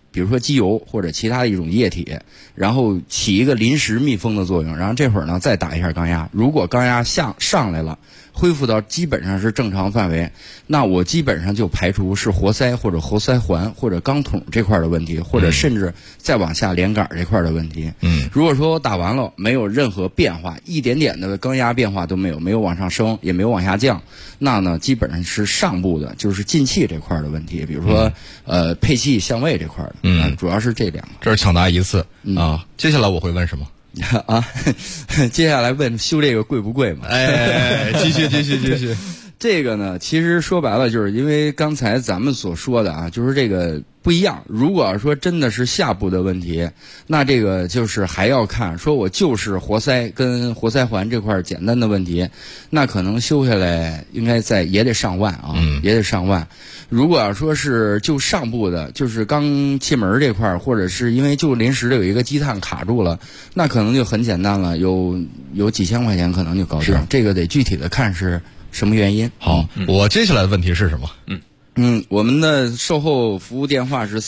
比如说机油或者其他的一种液体，然后起一个临时密封的作用，然后这会儿呢再打一下钢压，如果钢压上来了，恢复到基本上是正常范围，那我基本上就排除是活塞或者活塞环或者钢筒这块的问题，或者甚至再往下连杆这块的问题。如果说我打完了没有任何变化，一点点的钢压变化都没有，没有往上升也没有往下降，那呢基本上是上部的就是进气这块的问题，比如说配气相位这块的，主要是这两个。 这是抢答一次啊，接下来我会问什么？ 啊，接下来问修这个贵不贵嘛？ 哎，继续。 这个呢，其实说白了，就是因为刚才咱们所说的啊，就是这个不一样。如果说真的是下部的问题，那这个就是还要看，说我就是活塞跟活塞环这块简单的问题，那可能修下来应该也得上万啊，也得上万。如果要说是就上部的，就是钢气门这块，或者是因为就临时的有一个积碳卡住了，那可能就很简单了，有几千块钱可能就搞定。这个得具体的看是什么原因。 好，我接下来的问题是什么？ 我们的售后服务电话是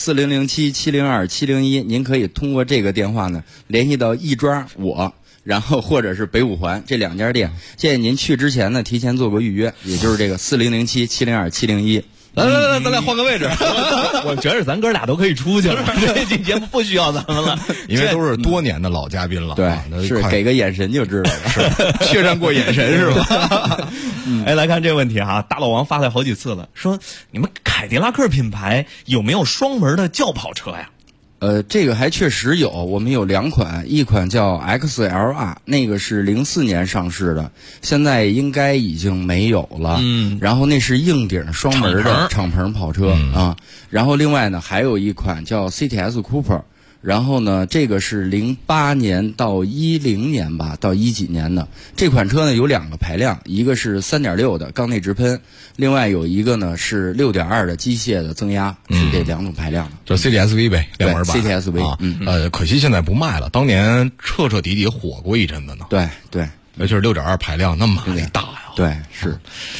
4007-702-701，您可以通过这个电话呢联系到亦庄我，然后或者是北五环这两家店。建议您去之前呢提前做个预约，也就是这个4007-702-701。 来，咱俩换个位置。 我觉得咱哥俩都可以出去了，这期节目不需要咱们了， 因为都是多年的老嘉宾了。 对，是给个眼神就知道了， 是确认过眼神是吧？ 哎，来看这个问题哈，大老王发来好几次了，说你们凯迪拉克品牌有没有双门的轿跑车呀？ 这个还确实有，我们有两款，一款叫 XLR， 那个是04年上市的，现在应该已经没有了。然后那是硬顶双门的敞篷跑车啊。然后另外呢，还有一款叫 CTS Cooper。然后呢，这个是08年到10年吧，到10几年的这款车呢，有两个排量，一个是3.6的缸内直喷，另外有一个呢是6.2的机械的增压，是这两种排量的， 就 CTSV 呗，两门版 CTSV 啊。可惜现在不卖了，当年彻底火过一阵子呢。 对， 尤其是6.2排量，那马力大呀。 对，是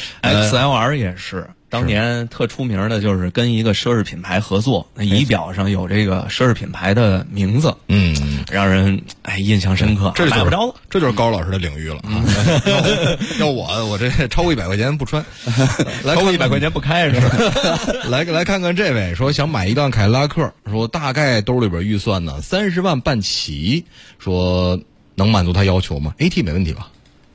XLR 也是。当年特出名的就是跟一个奢侈品牌合作，那仪表上有这个奢侈品牌的名字，让人印象深刻。 这买不着了， 这就是高老师的领域了啊！要我这超过100块钱不穿， 超过100块钱不开是吧？ 来看看这位说想买一辆凯迪拉克，说大概兜里边预算呢30万办齐，说能满足他要求吗 ？AT 没问题吧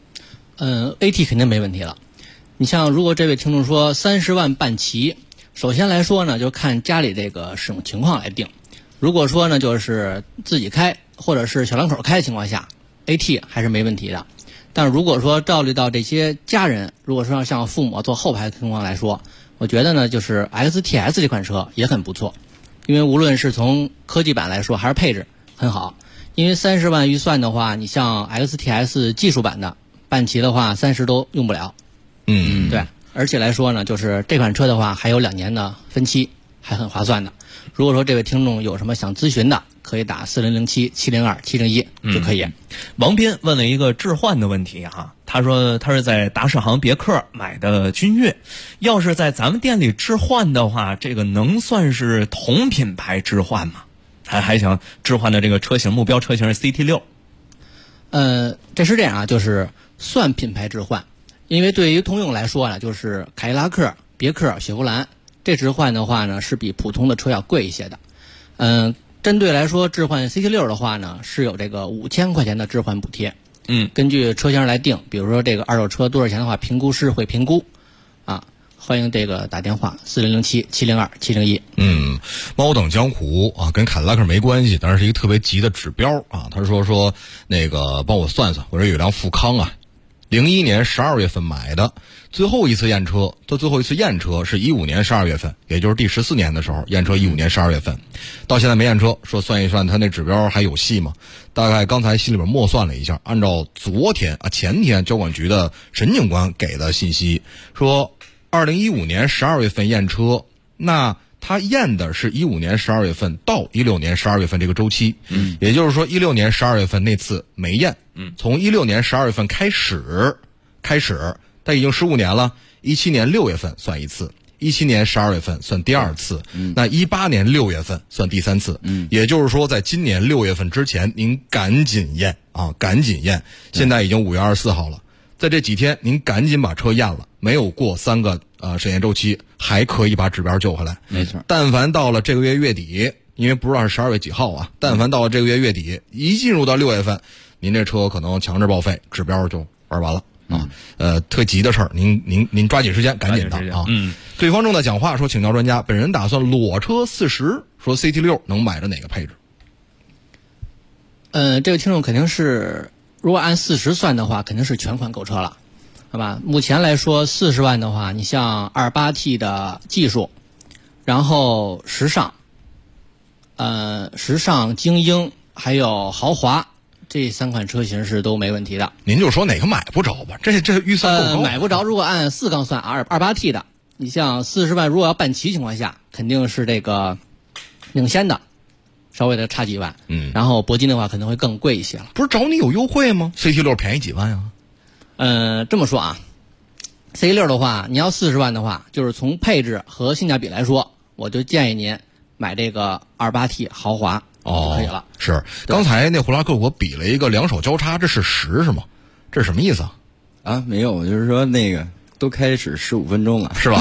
？AT 肯定没问题了。你像如果这位听众说30万办齐，首先来说呢，就看家里这个使用情况来定。如果说呢就是自己开或者是小两口开的情况下 ，AT 还是没问题的。但是如果说照虑到这些家人，如果说像父母坐后排的情况来说，我觉得呢就是 XTS 这款车也很不错，因为无论是从科技版来说还是配置很好。因为30万预算的话，你像 XTS 技术版的办齐的话30都用不了。对，而且来说呢，就是这款车的话还有2年的分期，还很划算的。如果说这位听众有什么想咨询的，可以打4007-702-701就可以。 王斌问了一个置换的问题哈，他说他是在达世行别克买的君越，要是在咱们店里置换的话，这个能算是同品牌置换吗？他还想置换的这个车型目标车型是 CT6。 这是这样啊，就是算品牌置换。因为对于通用来说呢，就是凯迪拉克、别克、雪佛兰这置换的话呢，是比普通的车要贵一些的。针对来说置换 CT6 的话呢，是有这个5000块钱的置换补贴。根据车型来定，比如说这个二手车多少钱的话，评估师会评估。欢迎这个打电话4007-702-701。 猫等江湖啊，跟凯迪拉克没关系，但是一个特别急的指标啊。他说那个帮我算算，我这有辆富康啊。01年12月份买的，最后一次验车是15年12月份，也就是第14年的时候验车，15年12月份，到现在没验车，说算一算他那指标还有戏吗？大概刚才心里边默算了一下，按照前天交管局的沈警官给的信息，说2015年12月份验车，那他验的是15年12月份到16年12月份这个周期，也就是说16年12月份那次没验，从16年12月份开始，但已经15年了，17年6月份算一次 17年12月份算第2次，那18年6月份算第3次。也就是说，在今年6月份之前，您赶紧验啊，赶紧验。现在已经5月24号了，在这几天您赶紧把车验了，没有过3个审验周期，还可以把指标救回来。 没错， 但凡到了这个月月底，因为不知道是12月几号啊，但凡到了这个月月底，一进入到6月份，您这车可能强制报废，指标就玩完了。特急的事儿，您抓紧时间，赶紧的啊！对方正在讲话，说请教专家，本人打算裸车40，说 CT6 能买着哪个配置？ 这位听众肯定是，如果按40算的话，肯定是全款购车了，好吧？目前来说，40万的话，你像 28T 的技术，然后时尚、精英还有豪华。这3款车型是都没问题的。 您就说哪个买不着吧？这预算够高。 买不着，如果按4缸算28T 的，你像40万，如果要办齐情况下，肯定是这个领先的，稍微的差几万。然后铂金的话可能会更贵一些了。 不是找你有优惠吗 ？CT6 便宜几万呀？这么说啊 ，CT6 的话，你要40万的话，就是从配置和性价比来说，我就建议您买这个28T 豪华。就可以了。 是，刚才那胡拉克给我比了一个两手交叉，这是10是吗？这是什么意思啊？没有，就是说那个都开始15分钟了， 是吧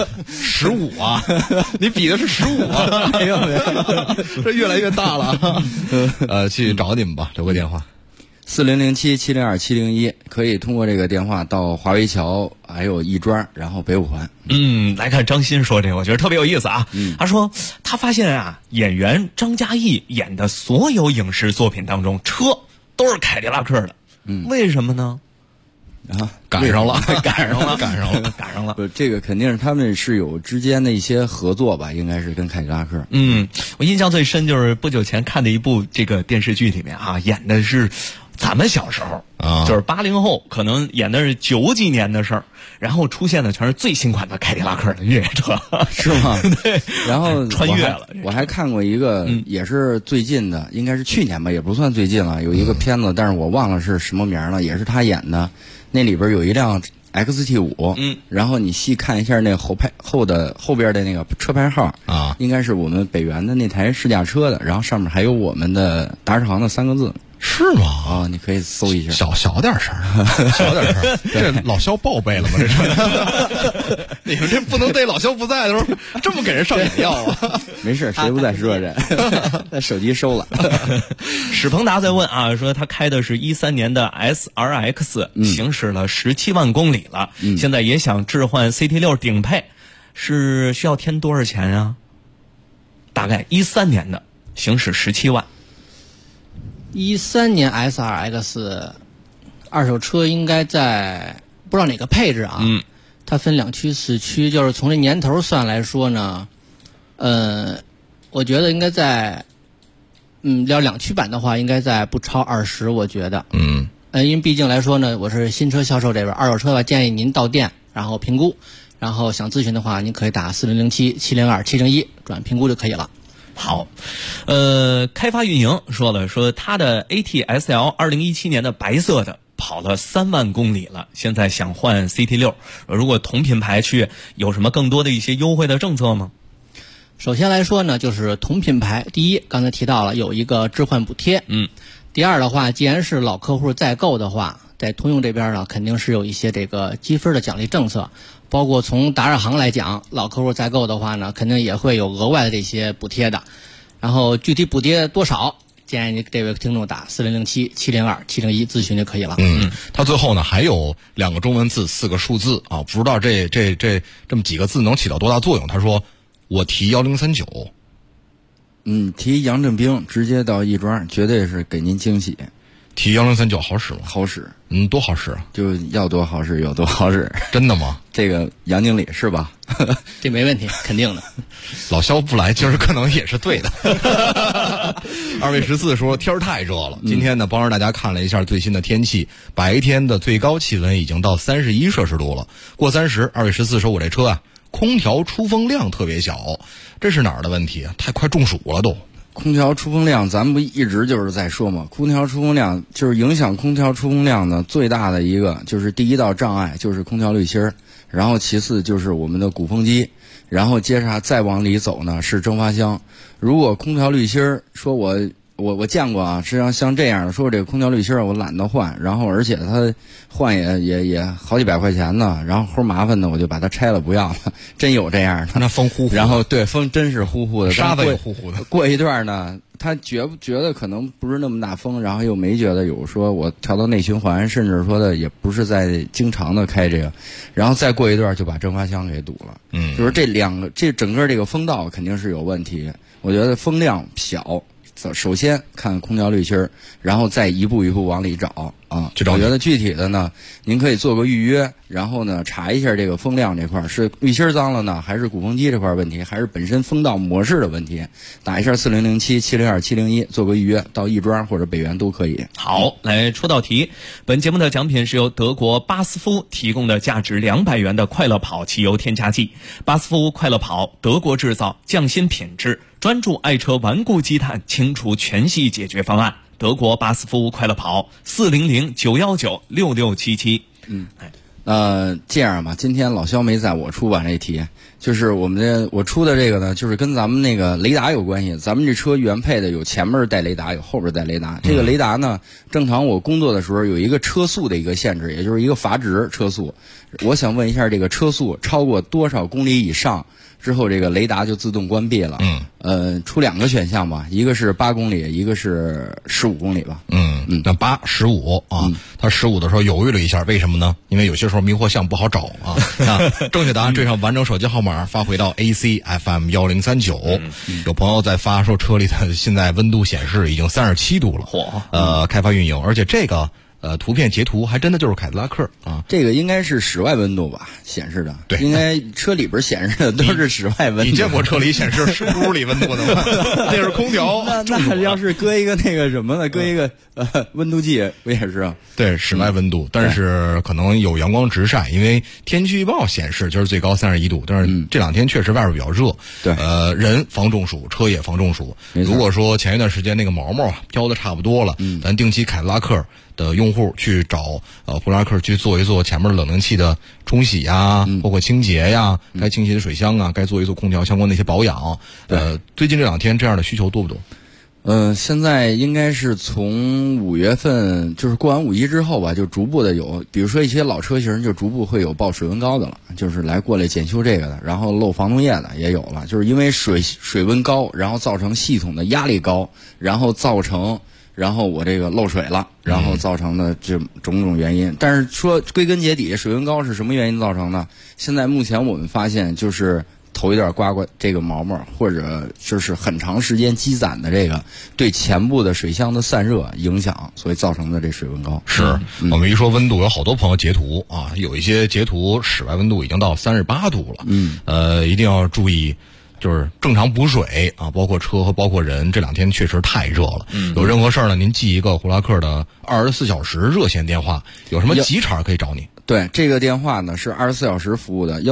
？15啊，你比的是15啊？ 没有， 这越来越大了。去找你们吧，留个电话。 4007-702-701，可以通过这个电话到华为桥，还有亦庄，然后北五环。 来看张鑫说这个，我觉得特别有意思啊。他说他发现啊，演员张嘉译演的所有影视作品当中，车都是凯迪拉克的。为什么呢？ 赶上了。 不，这个肯定是他们是有之间的一些合作吧，应该是跟凯迪拉克。 我印象最深就是不久前看的一部这个电视剧里面啊，演的是咱们小时候就是80后，可能演的是90几年的事儿，然后出现的全是最新款的凯迪拉克的越野车， 是吗？ 对， 然后穿越了。 我还看过一个，也是最近的，应该是去年吧，也不算最近了，有一个片子，但是我忘了是什么名了，也是他演的。那里边有一辆 XT5，然后你细看一下那后边的那个车牌号啊， 应该是我们北原的那台试驾车的，然后上面还有我们的达世航的3个字。 是吗？ 啊，你可以搜一下。 小点声，小点声。这老肖报备了吗？这是？你们这不能对老肖不在的时候这么给人上眼药啊！ 没事，谁不在热着？那手机收了。 史鹏达在问啊，说他开的是13年的 SRX，行驶了17万公里了，现在也想置换 CT6 顶配，是需要添多少钱啊？大概13年的，行驶17万。 13年 SRX 二手车应该在不知道哪个配置啊？它分2驱4驱，就是从这年头算来说呢，我觉得应该在要2驱版的话，应该在不超20，我觉得。因为毕竟来说呢，我是新车销售这边，二手车吧，建议您到店然后评估，然后想咨询的话，您可以打4007-702-701转评估就可以了。 好，开发运营说他的 AT-SL 2017年的白色的跑了3万公里了，现在想换 CT6， 如果同品牌去，有什么更多的一些优惠的政策吗？ 首先来说呢，就是同品牌，第一，刚才提到了有一个置换补贴，第二的话，既然是老客户再购的话，在通用这边呢，肯定是有一些这个积分的奖励政策，包括从达世航来讲，老客户再购的话呢，肯定也会有额外的这些补贴的。然后具体补贴多少，建议你这位听众打4007-702-701咨询就可以了。 他最后呢还有2个中文字4个数字啊，不知道这么几个字能起到多大作用。他说我提1039。 提杨振兵直接到亦庄，绝对是给您惊喜。 提1039好使吗？ 好使， 多好使啊！ 就要多好使有多好使。 真的吗？ 这个杨经理是吧？ 这没问题，肯定的。 老肖不来，今儿可能也是对的。2月14说天儿太热了，今天呢帮着大家看了一下最新的天气，白天的最高气温已经到31摄氏度了，过30。2月14说我这车啊，空调出风量特别小，这是哪儿的问题啊？太快中暑了都。 空调出风量，咱们不一直就是在说嘛？空调出风量就是影响空调出风量的最大的一个，就是第一道障碍就是空调滤芯儿，然后其次就是我们的鼓风机， 然后接着再往里走呢是蒸发箱。如果空调滤芯儿，说我见过啊，实际上像这样的，说这个空调滤芯儿我懒得换，然后而且它换也好几百块钱呢，然后齁麻烦的，我就把它拆了不要了。真有这样的， 那风呼呼， 然后对风真是呼呼的， 沙子也呼呼的。 过一段呢，他觉得可能不是那么大风，然后又没觉得有说我调到内循环，甚至说的也不是在经常的开这个，然后再过一段就把蒸发箱给堵了。就是这整个这个风道肯定是有问题。我觉得风量小，首先看空调滤芯儿，然后再一步一步往里找啊。我觉得具体的呢，您可以做个预约，然后呢查一下这个风量这块是滤芯脏了呢，还是鼓风机这块问题，还是本身风道模式的问题。打一下4007-702-701做个预约，到亦庄或者北园都可以。 好，来出道题。本节目的奖品是由德国巴斯夫提供的价值200元的快乐跑汽油添加剂。巴斯夫快乐跑，德国制造，匠心品质，专注爱车顽固积碳清除全系解决方案。德国巴斯夫快乐跑400-919-6677。 这样吧，今天老肖没在，我出吧这题，就是我出的这个呢，就是跟咱们那个雷达有关系。咱们这车原配的有前面带雷达，有后边带雷达。这个雷达呢，正常我工作的时候有一个车速的一个限制，也就是一个阀值车速。我想问一下，这个车速超过多少公里以上之后，这个雷达就自动关闭了？出2个选项吧，一个是8公里，一个是15公里吧。 那8、15啊，他15的时候犹豫了一下，为什么呢？因为有些时候迷惑项不好找啊。那正确答案对上完整手机号码发回到 ACFM1039。有朋友在发说车里的现在温度显示已经37度了。开发运营，而且这个图片截图还真的就是凯迪拉克啊， 这个应该是室外温度吧显示的， 对， 应该车里边显示的都是室外温度。 你见过车里显示屋里温度的吗？那是空调。 那要是搁一个那个什么呢？搁一个温度计不也是啊？ 对，室外温度，但是可能有阳光直晒，因为天气预报显示就是最高31度，但是这2天确实外边比较热。 对， 人防中暑，车也防中暑。如果说前一段时间那个毛毛飘的差不多了，咱定期凯迪拉克的用户去找呼拉克去做一做前面冷凝器的冲洗呀，包括清洁呀，该清洗的水箱啊，该做一做空调相关的一些保养。最近这2天这样的需求多不多？ 现在应该是从5月份，就是过完5一之后吧，就逐步的有，比如说一些老车型就逐步会有报水温高的了，就是来过来检修这个的，然后漏防冻液的也有了，就是因为水温高，然后造成系统的压力高，然后我这个漏水了，然后造成的这种种原因。但是说归根结底，水温高是什么原因造成的？现在目前我们发现就是头一段刮这个毛毛，或者就是很长时间积攒的这个对前部的水箱的散热影响，所以造成的这水温高。 是我们一说温度，有好多朋友截图啊，有一些截图室外温度已经到38度了。一定要注意。就是正常补水啊，包括车和包括人，这2天确实太热了。有任何事儿呢，您记一个呼拉克的24小时热线电话，有什么急茬可以找你。 对，这个电话呢是24小时服务的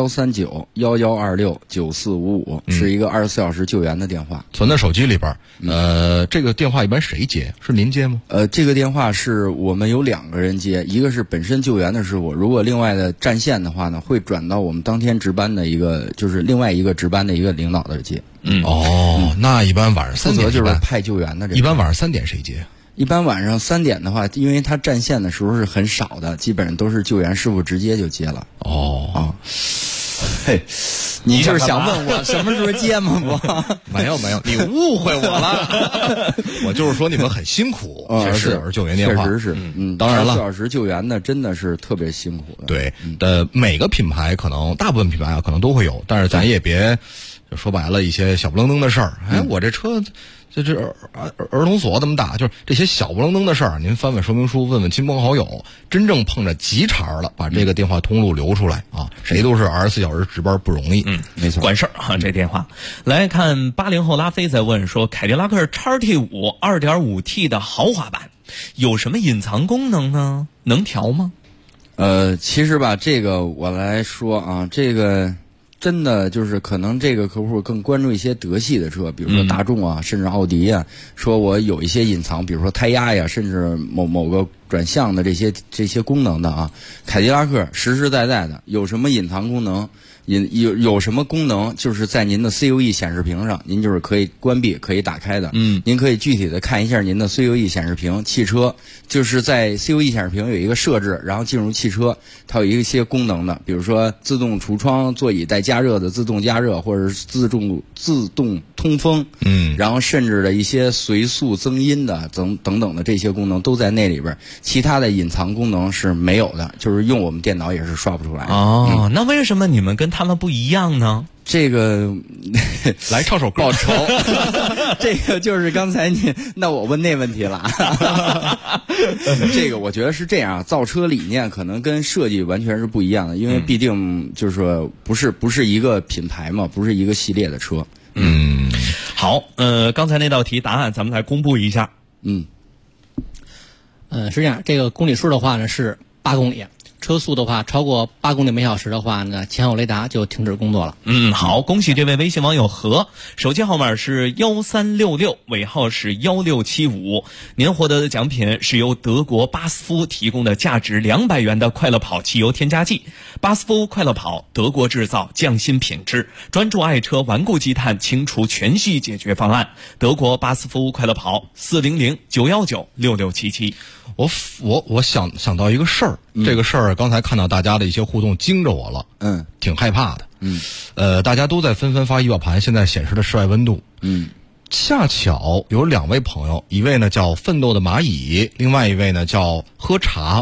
139-1126-9455，是一个24小时救援的电话， 存在手机里边。这个电话一般谁接？是您接吗？ 这个电话是我们有2个人接，一个是本身救援的师傅，如果另外的占线的话呢，会转到我们当天值班的一个，就是另外一个值班的一个领导的接。 那一般晚上3点就是派救援的。 一般晚上3点谁接？ 一般晚上3点的话，因为他占线的时候是很少的，基本上都是救援师傅直接就接了。嘿，你就是想问我什么时候接吗？不， 没有，你误会我了。我就是说你们很辛苦，24小时救援电话， 确实是。 当然了，24 小时救援呢，真的是特别辛苦的。 对，每个品牌可能大部分品牌啊可能都会有，但是咱也别就说白了一些小不愣登的事儿。我这车。这儿童锁这么大，就是这些小不愣登的事儿，您翻翻说明书，问问亲朋好友，真正碰着急茬了，把这个电话通路留出来啊！谁都是24小时值班不容易。 没错， 管事儿啊！这电话来看80后拉菲在问说，凯迪拉克 XT5 2.5T 的豪华版有什么隐藏功能呢？能调吗？ 其实吧，这个我来说啊，这个。真的就是可能这个客户更关注一些德系的车，比如说大众啊，甚至奥迪啊，说我有一些隐藏，比如说胎压呀，甚至某个转向的这些功能的啊。凯迪拉克实实在在的有什么隐藏功能？ 有什么功能，就是在您的 COE 显示屏上，您就是可以关闭、可以打开的。您可以具体的看一下您的 COE 显示屏。汽车就是在 COE 显示屏有一个设置，然后进入汽车，它有一些功能的，比如说自动橱窗、座椅带加热的自动加热，或者是自动通风。然后甚至的一些随速增音的等等的这些功能都在那里边，其他的隐藏功能是没有的，就是用我们电脑也是刷不出来的。 那为什么你们跟他们不一样呢？ 这个来唱首歌报仇，这个就是刚才那我问那问题了。这个我觉得是这样，造车理念可能跟设计完全是不一样的，因为毕竟就是说不是一个品牌嘛，不是一个系列的车。 好，刚才那道题答案咱们来公布一下。 是这样，这个公里数的话呢是8公里。车速的话，超过8公里每小时的话呢，前后雷达就停止工作了。 好，恭喜这位微信网友何，手机号码是1366，尾号是1675。您获得的奖品是由德国巴斯夫提供的价值200元的快乐跑汽油添加剂。巴斯夫快乐跑，德国制造，匠心品质，专注爱车顽固积碳清除全系解决方案。德国巴斯夫快乐跑，400-919-6677。 我想到一个事儿，这个事儿刚才看到大家的一些互动惊着我了，挺害怕的，大家都在纷纷发仪表盘现在显示的室外温度，恰巧有2位朋友，一位呢叫奋斗的蚂蚁，另外一位呢叫喝茶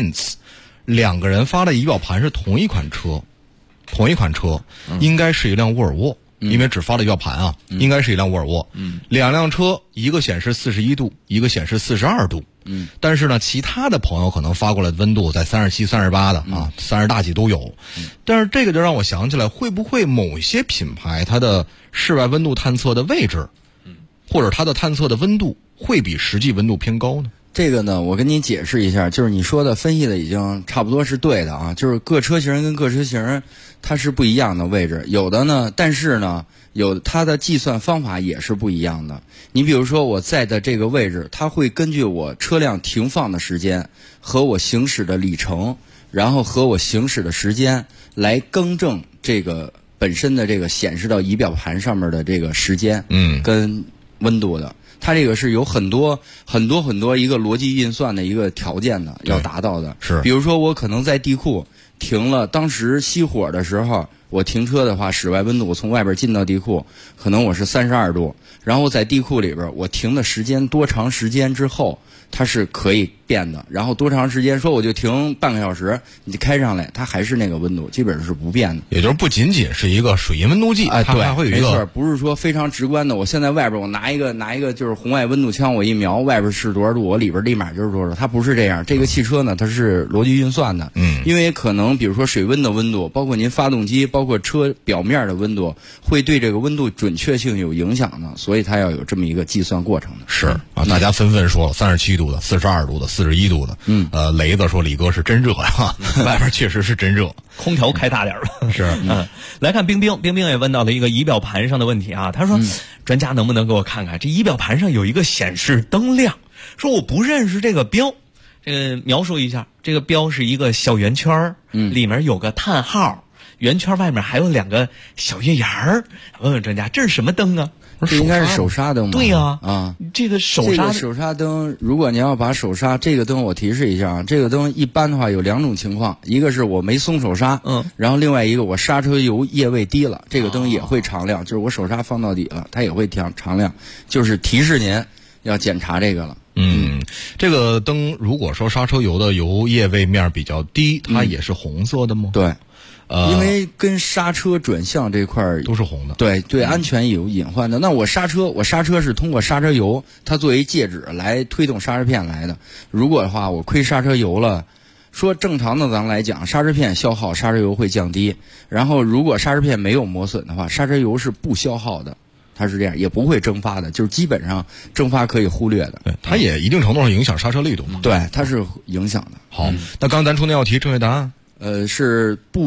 Vince，2个人发的仪表盘是同一款车，应该是一辆沃尔沃。因为只发了仪表盘啊，应该是一辆沃尔沃。2辆车，一个显示41度，一个显示42度。但是呢，其他的朋友可能发过来的温度在37、38的啊，30大几都有。但是这个就让我想起来，会不会某些品牌它的室外温度探测的位置，或者它的探测的温度会比实际温度偏高呢？ 这个呢，我跟您解释一下，就是你说的分析的已经差不多是对的啊，就是各车型跟各车型它是不一样的位置，有的呢，但是呢，有它的计算方法也是不一样的。你比如说我在的这个位置，它会根据我车辆停放的时间和我行驶的里程，然后和我行驶的时间来更正这个本身的这个显示到仪表盘上面的这个时间，跟温度的。它这个是有很多一个逻辑运算的一个条件的，要达到的。 是， 比如说我可能在地库停了，当时熄火的时候，我停车的话，室外温度我从外边进到地库，可能我是32度，然后在地库里边我停的时间多长时间之后，它是可以变的。然后多长时间，说我就停半个小时，你开上来，它还是那个温度，基本上是不变的。 也就是不仅仅是一个水银温度计，它还会有一个， 没错，不是说非常直观的。我现在外边我拿一个就是红外温度枪，我一瞄外边是多少度，我里边立马就是多少度。它不是这样，这个汽车呢，它是逻辑运算的。因为可能比如说水温的温度，包括您发动机，包括车表面的温度，会对这个温度准确性有影响的，所以它要有这么一个计算过程的。 是啊，大家纷纷说37度的、42度的、41度的。雷子说李哥是真热呀，外边确实是真热， 空调开大点吧。 是， 来看冰冰也问到了一个仪表盘上的问题啊，他说，专家能不能给我看看这仪表盘上有一个显示灯亮，说我不认识这个标，这个描述一下，这个标是一个小圆圈，里面有个叹号，圆圈外面还有2个小月牙儿，问问专家这是什么灯啊？ 这应该是手刹灯吧？ 对呀， 这个手刹灯，如果你要把手刹这个灯，我提示一下啊，这个灯一般的话有2种情况，一个是我没松手刹，然后另外一个我刹车油液位低了，这个灯也会常亮，就是我手刹放到底了，它也会常亮，就是提示您要检查这个了。 这个灯如果说刹车油的油液位面比较低，它也是红色的吗？ 对。因为跟刹车转向这块都是红的， 对安全有隐患的。那我刹车是通过刹车油，它作为介质来推动刹车片来的。如果的话，我亏刹车油了，说正常的咱们来讲，刹车片消耗，刹车油会降低。然后如果刹车片没有磨损的话，刹车油是不消耗的。它是这样，也不会蒸发的，就是基本上蒸发可以忽略的。 对，它也一定程度上影响刹车力度嘛。 对，它是影响的。 好，那刚咱出那道题正确答案， 是不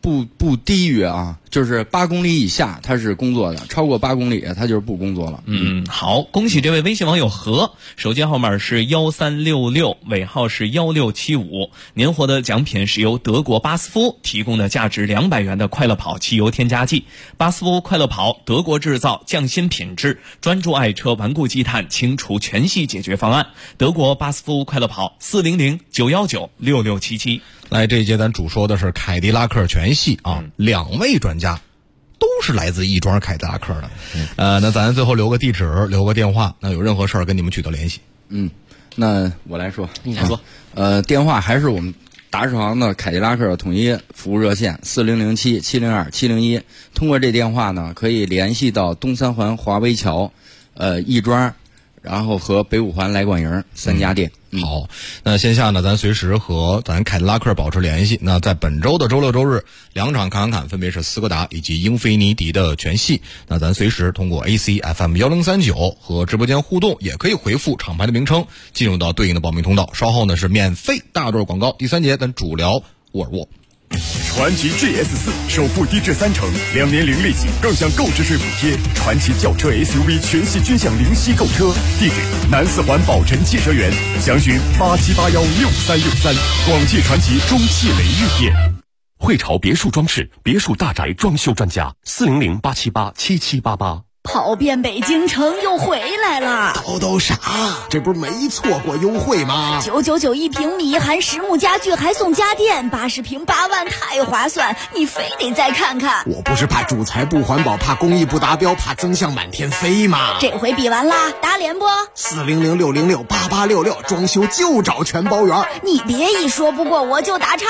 不低于啊，就是8公里以下它是工作的，超过8公里它就是不工作了。 好，恭喜这位微信网友何，手机号码是1366，尾号是1675，您获得奖品是由德国巴斯夫提供的价值200元的快乐跑汽油添加剂。巴斯夫快乐跑，德国制造，匠心品质，专注爱车顽固积碳清除全系解决方案。德国巴斯夫快乐跑，400-919-6677。 来，这一节咱主说的是凯迪拉克全系啊，2位专家都是来自亦庄凯迪拉克的。那咱最后留个地址，留个电话，那有任何事儿跟你们取得联系。 那我来说， 你来说。 电话还是我们达世行的凯迪拉克统一服务热线4007-702-701。通过这电话呢，可以联系到东三环华威桥、亦庄，然后和北五环来广营3家店。 好，那线下呢，咱随时和咱凯迪拉克保持联系。那在本周的周六周日2场看分别是斯柯达以及英菲尼迪的全系。那咱随时通过 AC FM 1039和直播间互动，也可以回复厂牌的名称进入到对应的报名通道。稍后呢是免费大段广告。第3节咱主聊沃尔沃。 传祺 GS4 首付低至30%，2年零利息，更享购置税补贴。传祺轿车 SUV 全系均享零息购车，地址南4环宝辰汽车园，详询87816363。广汽传祺中汽雷日店。 汇潮别墅装饰，别墅大宅装修专家，400-878-7788。 跑遍北京城又回来了， 都傻，这不是没错过优惠吗 ？999一平米，含实木家具还送家电，80平8万，太划算！你非得再看看。 我不是怕主材不环保，怕工艺不达标，怕增项满天飞吗？ 这回比完啦，打脸不？400-606-8866，装修就找全包圆。你别一说不过我就打岔。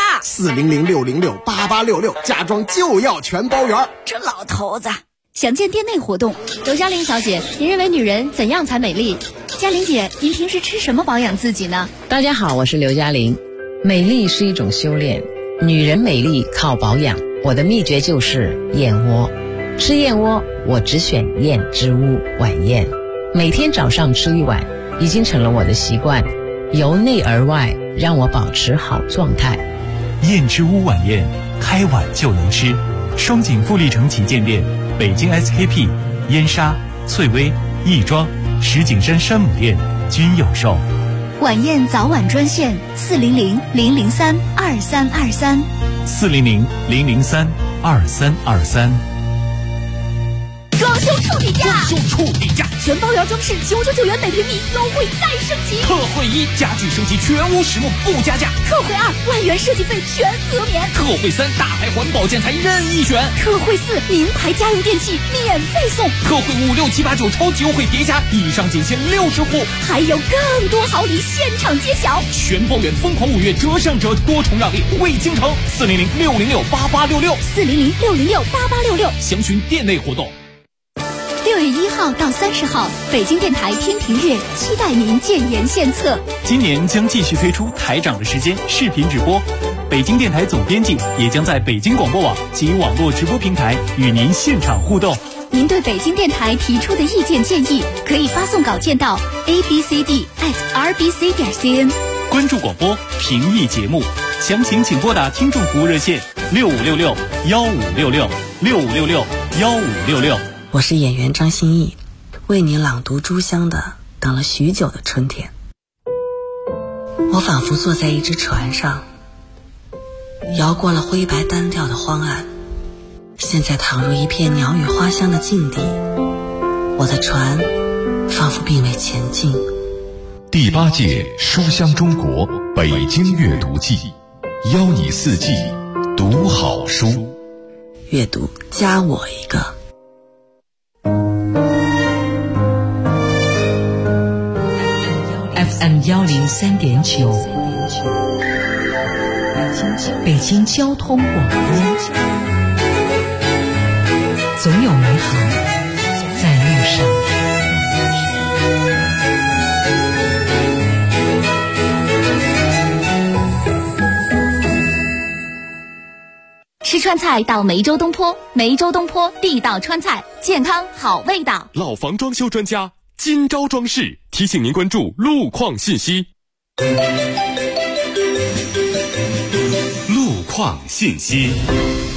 400-606-8866，家装就要全包圆。 这老头子。想见店内活动， 刘嘉玲小姐，您认为女人怎样才美丽？嘉玲姐，您平时吃什么保养自己呢？ 大家好，我是刘嘉玲。美丽是一种修炼，女人美丽靠保养。我的秘诀就是燕窝。吃燕窝，我只选燕之屋晚宴，每天早上吃一碗，已经成了我的习惯，由内而外让我保持好状态。 燕之屋晚宴，开碗就能吃。双井富力城旗舰店、北京 SKP、燕莎、翠微、亦庄、石景山山姆店均有售。 晚宴早晚专线400-003-2323。 400-003-2323。 装修处底价， 全包圆装饰999元每平米，优惠再升级。 特惠1，家具升级全屋实木不加价。 特惠2，万元设计费全额免。 特惠3，大牌环保建材任意选。 特惠4，名牌家用电器免费送。 特惠5、6、7、8、9超级优惠叠加，以上仅限60户， 还有更多好礼现场揭晓。 全包圆疯狂5月折上折，多重让利惠京城。400-606-8866。 400-606-8866。 详询店内活动。 6月1号到30号，北京电台天平月期待您建言献策。 今年将继续推出台长的时间视频直播，北京电台总编辑也将在北京广播网及网络直播平台与您现场互动。 您对北京电台提出的意见建议，可以发送稿件到 abcd@rbc.cn。 关注广播，评议节目，详情请拨打听众服务热线6566-1566-6566-1566。 我是演员张歆艺，为你朗读朱湘的《等了许久的春天》。我仿佛坐在一只船上，摇过了灰白单调的荒岸，现在躺入一片鸟语花香的境地。我的船仿佛并未前进。 第8届书香中国北京阅读季，邀你4季读好书。 阅读加我一个。 FM 103.9，北京交通广播，总有美好在路上。 吃川菜到梅州东坡，梅州东坡地道川菜，健康好味道。 老房装修专家金朝装饰提醒您关注路况信息。路况信息。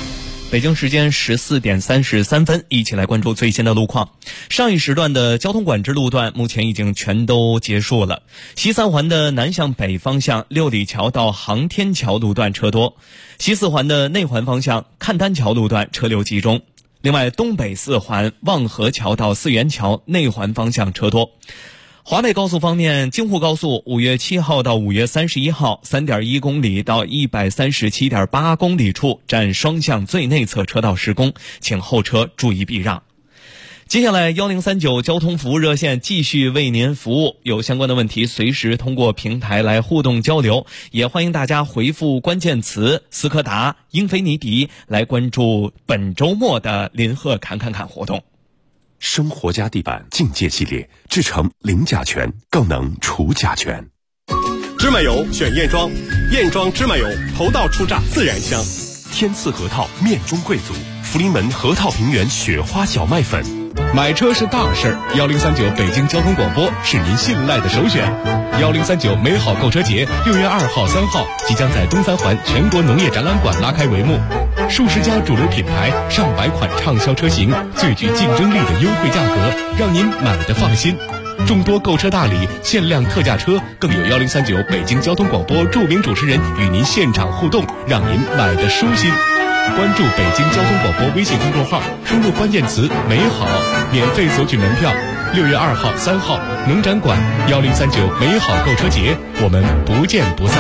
北京时间14点33分，一起来关注最新的路况。上一时段的交通管制路段目前已经全都结束了。西三环的南向北方向六里桥到航天桥路段车多，西四环的内环方向看丹桥路段车流集中。另外，东北四环望河桥到四元桥内环方向车多。华北高速方面，京沪高速5月7号到5月31号 3.1 公里到 137.8 公里处占双向最内侧车道施工，请后车注意避让。接下来1039交通服务热线继续为您服务，有相关的问题随时通过平台来互动交流，也欢迎大家回复关键词斯柯达、英菲尼迪来关注本周末的林鹤侃活动。 生活家地板境界系列制成零甲醛，更能除甲醛。 芝麻油选燕庄，燕庄芝麻油头道初榨自然香。 天赐核桃面中贵族，福临门核桃平原雪花小麦粉。 买车是大事，1039北京交通广播是您信赖的首选。1039美好购车节6月2号、3号即将在东三环全国农业展览馆拉开帷幕，数十家主流品牌、上百款畅销车型，最具竞争力的优惠价格，让您买得放心。众多购车大礼、限量特价车，更有1039北京交通广播著名主持人与您现场互动，让您买得舒心。关注北京交通广播微信公众号，输入关键词美好，免费索取门票。6月2号、3号农展馆1039美好购车节，我们不见不散。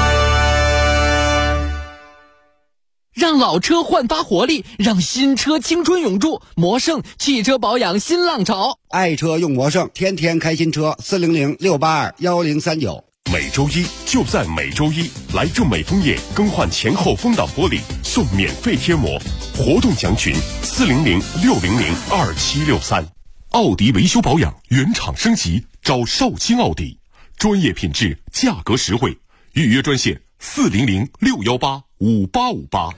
让老车焕发活力，让新车青春永驻。魔盛汽车保养新浪潮， 爱车用魔盛，天天开新车。400-682-1039。 每周一就在每周一，来正美枫叶更换前后风挡玻璃，送免费贴膜。活动详询400-600-2763。 奥迪维修保养原厂升级，找绍兴奥迪，专业品质，价格实惠。预约专线400-618-5858。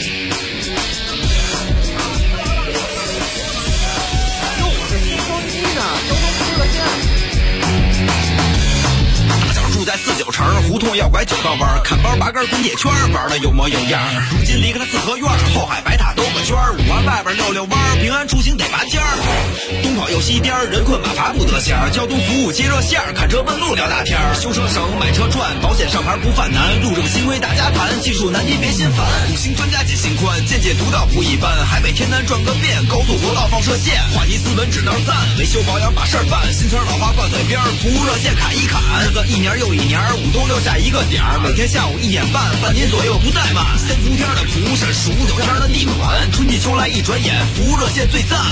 在49城胡同要拐9道弯，看包拔根滚铁圈，玩的有模有样。如今离开了四合院，后海白塔兜个圈，5环外边溜弯，平安出行得拔尖儿。东跑又西颠，人困马乏不得闲。交通服务接热线，看车问路聊大天。修车省，买车赚，保险上牌不犯难。路政新规大家谈，技术难题别心烦。5星专家解心宽，见解独到不一般。海北天南转个遍，高速国道放射线。话题斯文只能赞，维修保养把事儿办。新村老话挂嘴边，服务热线侃一侃。日子一年又一年，5都留下一个点儿，每天下午1点半，半年左右不怠慢。3伏天的蒲是数9天的地暖，春季秋来一转眼，服务热线最赞。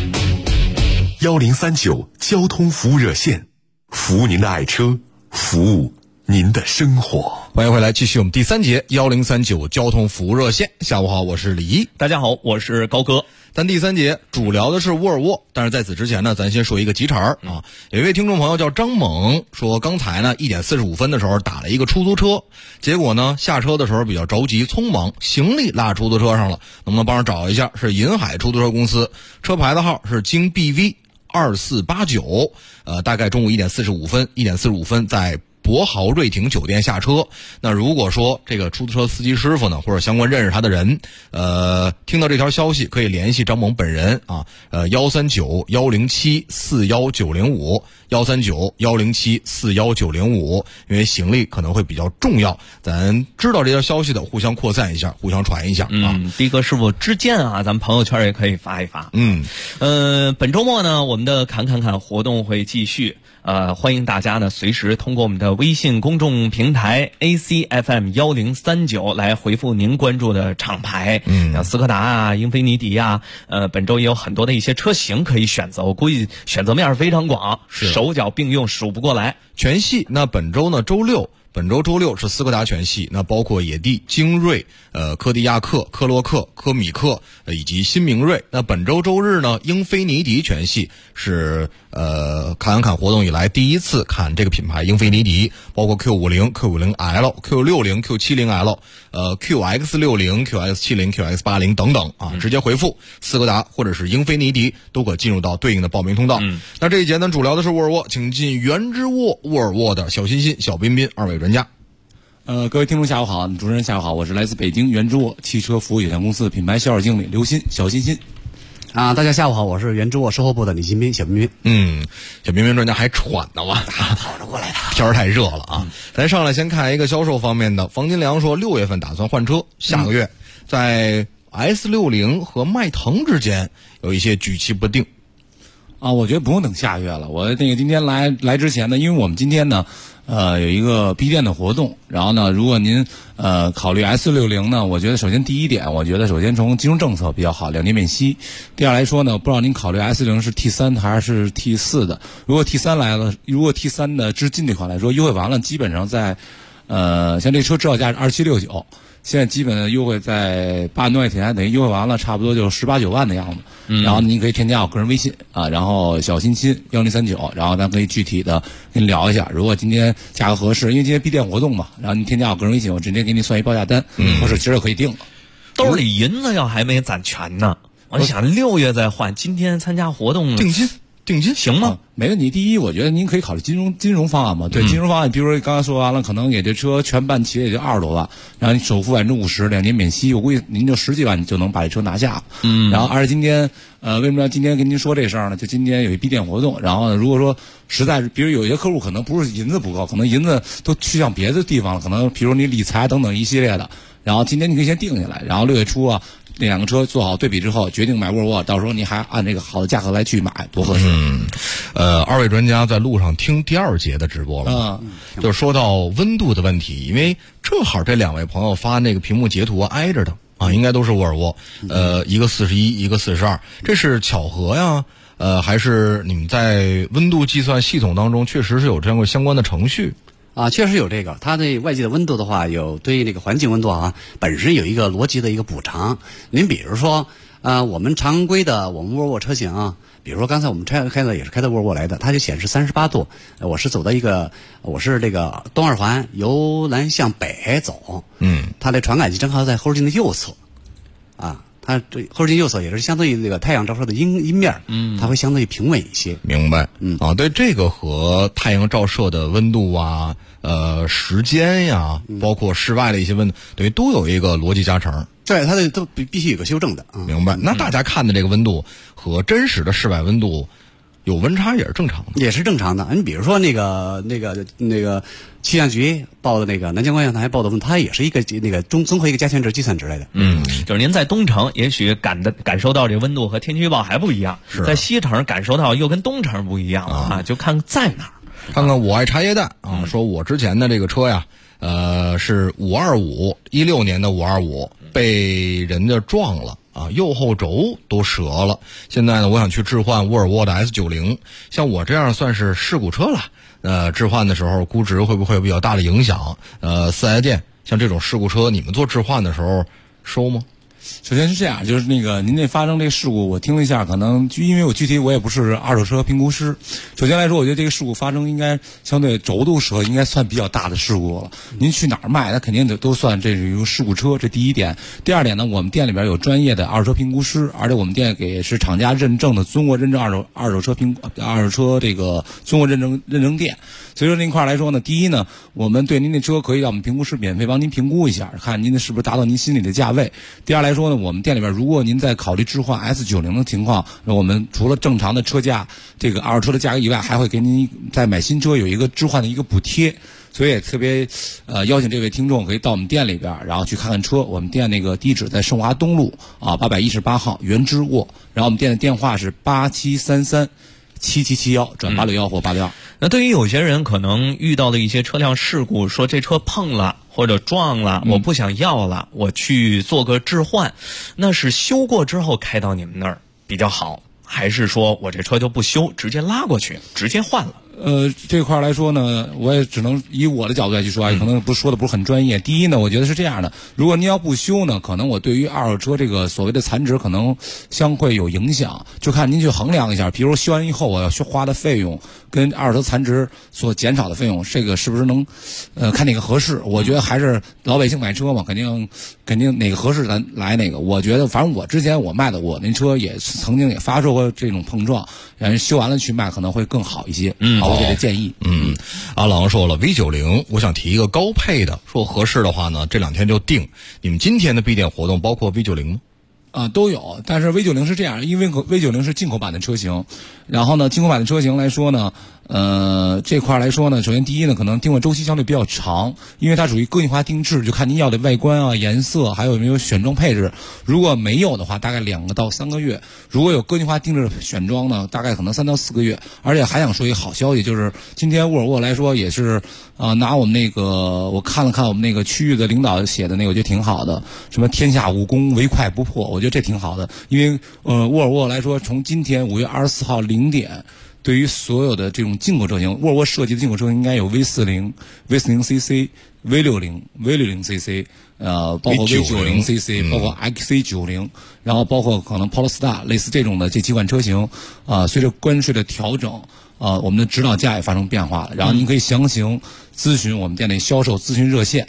1039交通服务热线，服务您的爱车，服务您的生活。 欢迎回来，继续我们第3节1039交通服务热线。下午好，我是李一。 大家好，我是高哥。 咱第3节主聊的是沃尔沃，但是在此之前呢，咱先说一个急茬啊。有一位听众朋友叫张猛，说刚才呢1点45分的时候打了一个出租车，结果呢下车的时候比较着急匆忙，行李落出租车上了，能不能帮着找一下？是银海出租车公司，车牌的号是京 BV2489，大概中午1点45分在博豪瑞亭酒店下车。那如果说这个出租车司机师傅呢，或者相关认识他的人，听到这条消息可以联系张猛本人啊，139-107-41905 139-107-41905，因为行李可能会比较重要，咱知道这条消息的互相扩散一下，互相传一下啊。 的哥师傅之间啊，咱们朋友圈也可以发一发。本周末呢，我们的侃活动会继续。欢迎大家呢随时通过我们的微信公众平台 ACFM1039 来回复您关注的厂牌，像斯柯达啊、英菲尼迪啊，本周也有很多的一些车型可以选择，我估计选择面非常广，手脚并用数不过来。 全系那本周呢本周周六是斯柯达全系，那包括野地、精锐、柯迪亚克、科洛克、科米克以及新明锐。那本周周日呢，英菲尼迪全系是侃活动以来第一次看这个品牌英菲尼迪，包括 Q50、Q50L、Q60、Q70L、QX60、QX70、QX80 等等啊，直接回复斯柯达或者是英菲尼迪都可进入到对应的报名通道。那这一节呢，主聊的是沃尔沃，请进原之沃尔沃的小欣欣、小彬彬二位专家。 各位听众下午好，主持人下午好，我是来自北京原之沃汽车服务有限公司品牌销售经理刘鑫，小欣欣。 大家下午好，我是原之沃售后部的李新斌，小彬彬。小彬彬专家还喘呢吧？ 跑着过来的。 天儿太热了啊！咱上来先看一个销售方面的，房金良说6月份打算换车，下个月在 S60 和迈腾之间有一些举棋不定。 我觉得不用等下月了。我今天来之前呢，因为我们今天呢，有一个闭店的活动，然后呢，如果您考虑 S60 呢，我觉得首先第一点，我觉得首先从金融政策比较好，2年免息。第二来说呢，不知道您考虑 S60 是 T3 还是 T4 的？如果 T3 来了，如果 T3 的至今这款来说，优惠完了，基本上在像这车指导价是2769。现在基本优惠在8万多块钱，等于优惠完了差不多就18、19万的样子。然后您可以添加我个人微信然后小欣欣1039，然后咱可以具体的跟你聊一下。如果今天价格合适，因为今天闭店活动嘛，然后您添加我个人微信，我直接给你算一报价单，或者今儿就可以定了。 兜里银子要还没攒全呢，我想6月再换，今天参加活动定金行吗？ 没问题。第一，我觉得您可以考虑金融方案嘛。对，金融方案，比如说刚刚说完了，可能也这车全办齐也就20多万，然后你首付50%，2年免息，我估计您就10几万你就能把这车拿下。然后而且今天为什么要今天跟您说这事儿呢？就今天有一闭店活动，然后呢，如果说实在是，比如有些客户可能不是银子不够，可能银子都去向别的地方了，可能比如你理财等等一系列的，然后今天你可以先定下来，然后6月初那两个车做好对比之后，决定买沃尔沃，到时候你还按这个好的价格来去买，多合适。 二位专家在路上听第2节的直播了，就说到温度的问题，因为正好这2位朋友发那个屏幕截图挨着的应该都是沃尔沃，一个41，一个42，这是巧合呀？还是你们在温度计算系统当中确实是有这样个相关的程序？ 确实有这个，它对外界的温度的话，有对这个环境温度本身有一个逻辑的一个补偿。您比如说，我们常规的我们沃尔沃车型比如说刚才我们开的也是开的沃尔沃来的，它就显示38度。我是这个东二环由南向北走，它的传感器正好在后视镜的右侧，它这后视镜右侧也是相对于那个太阳照射的阴面，它会相对平稳一些。 明白，对，这个和太阳照射的温度时间呀，包括室外的一些温度，等于都有一个逻辑加成。 对，它都必须有个修正的。 明白。那大家看的这个温度和真实的室外温度有温差也是正常的， 也是正常的。你比如说那个气象局报的那个南京观象台报的温度，它也是一个那个综合一个加权值计算之类的。 就是您在东城也许感受到这温度和天气预报还不一样，在西城感受到又跟东城不一样就看在哪儿。 看看我爱茶叶蛋说我之前的这个车呀，是525，16年的525，被人家撞了右后轴都折了。现在呢，我想去置换沃尔沃的 S90，像我这样算是事故车了。置换的时候估值会不会有比较大的影响？4S店像这种事故车，你们做置换的时候收吗？ 首先是这样，就是您这发生这个事故，我听了一下，可能因为我具体我也不是二手车评估师。首先来说，我觉得这个事故发生应该相对轴都折，应该算比较大的事故了。您去哪儿卖，它肯定都算这是一个事故车，这第一点。第二点呢，我们店里边有专业的二手车评估师，而且我们店给是厂家认证的中国认证二手车这个中国认证店。所以说那块来说呢，第一呢，我们对您的车可以让我们评估师免费帮您评估一下，看您的是不是达到您心里的价位。第二来说呢，我们店里边如果您在考虑置换 S90 的情况，我们除了正常的车价这个二手车的价格以外，还会给您在买新车有一个置换的一个补贴。所以也特别邀请这位听众可以到我们店里边，然后去看看车。我们店那个地址在盛华东路818号原之沃，然后我们店的电话是87337771转861或862。 那对于有些人可能遇到的一些车辆事故，说这车碰了或者撞了，我不想要了，我去做个置换，那是修过之后开到你们那儿比较好，还是说我这车就不修，直接拉过去直接换了？ 这块来说呢，我也只能以我的角度来去说可能说的不是很专业。第一呢，我觉得是这样的，如果您要不修呢，可能我对于二手车这个所谓的残值可能相会有影响，就看您去衡量一下，比如修完以后我要花的费用跟二手车残值所减少的费用，这个是不是能看哪个合适？我觉得还是老百姓买车嘛，肯定哪个合适咱来哪个。我觉得反正我之前我卖的我那车也曾经也发生过这种碰撞，然后修完了去卖可能会更好一些。好。 我给他建议。 阿郎说了 V90， 我想提一个高配的，说合适的话呢，这2天就定。你们今天的闭店活动包括 V90 吗？ 都有，但是 V90 是这样，因为 V90 是进口版的车型，然后呢，进口版的车型来说呢，这块来说呢，首先第一呢，可能定位周期相对比较长，因为它属于个性化定制，就看您要的外观啊、颜色，还有没有选装配置。如果没有的话，大概2个到3个月；如果有个性化定制的选装呢，大概可能3到4个月。而且还想说一个好消息，就是今天沃尔沃来说也是拿我们那个我看了看我们那个区域的领导写的那个，我觉得挺好的，什么天下武功唯快不破，我觉得这挺好的。因为沃尔沃来说，从今天5月24号0点。对于所有的这种进口车型，沃尔沃设计的进口车型应该有 V40、V40CC、V60、V60CC， 包括 V90CC， 包括 XC90， 然后包括可能 Polestar 类似这种的这几款车型，随着关税的调整，我们的指导价也发生变化了。然后您可以详行咨询我们店内销售咨询热线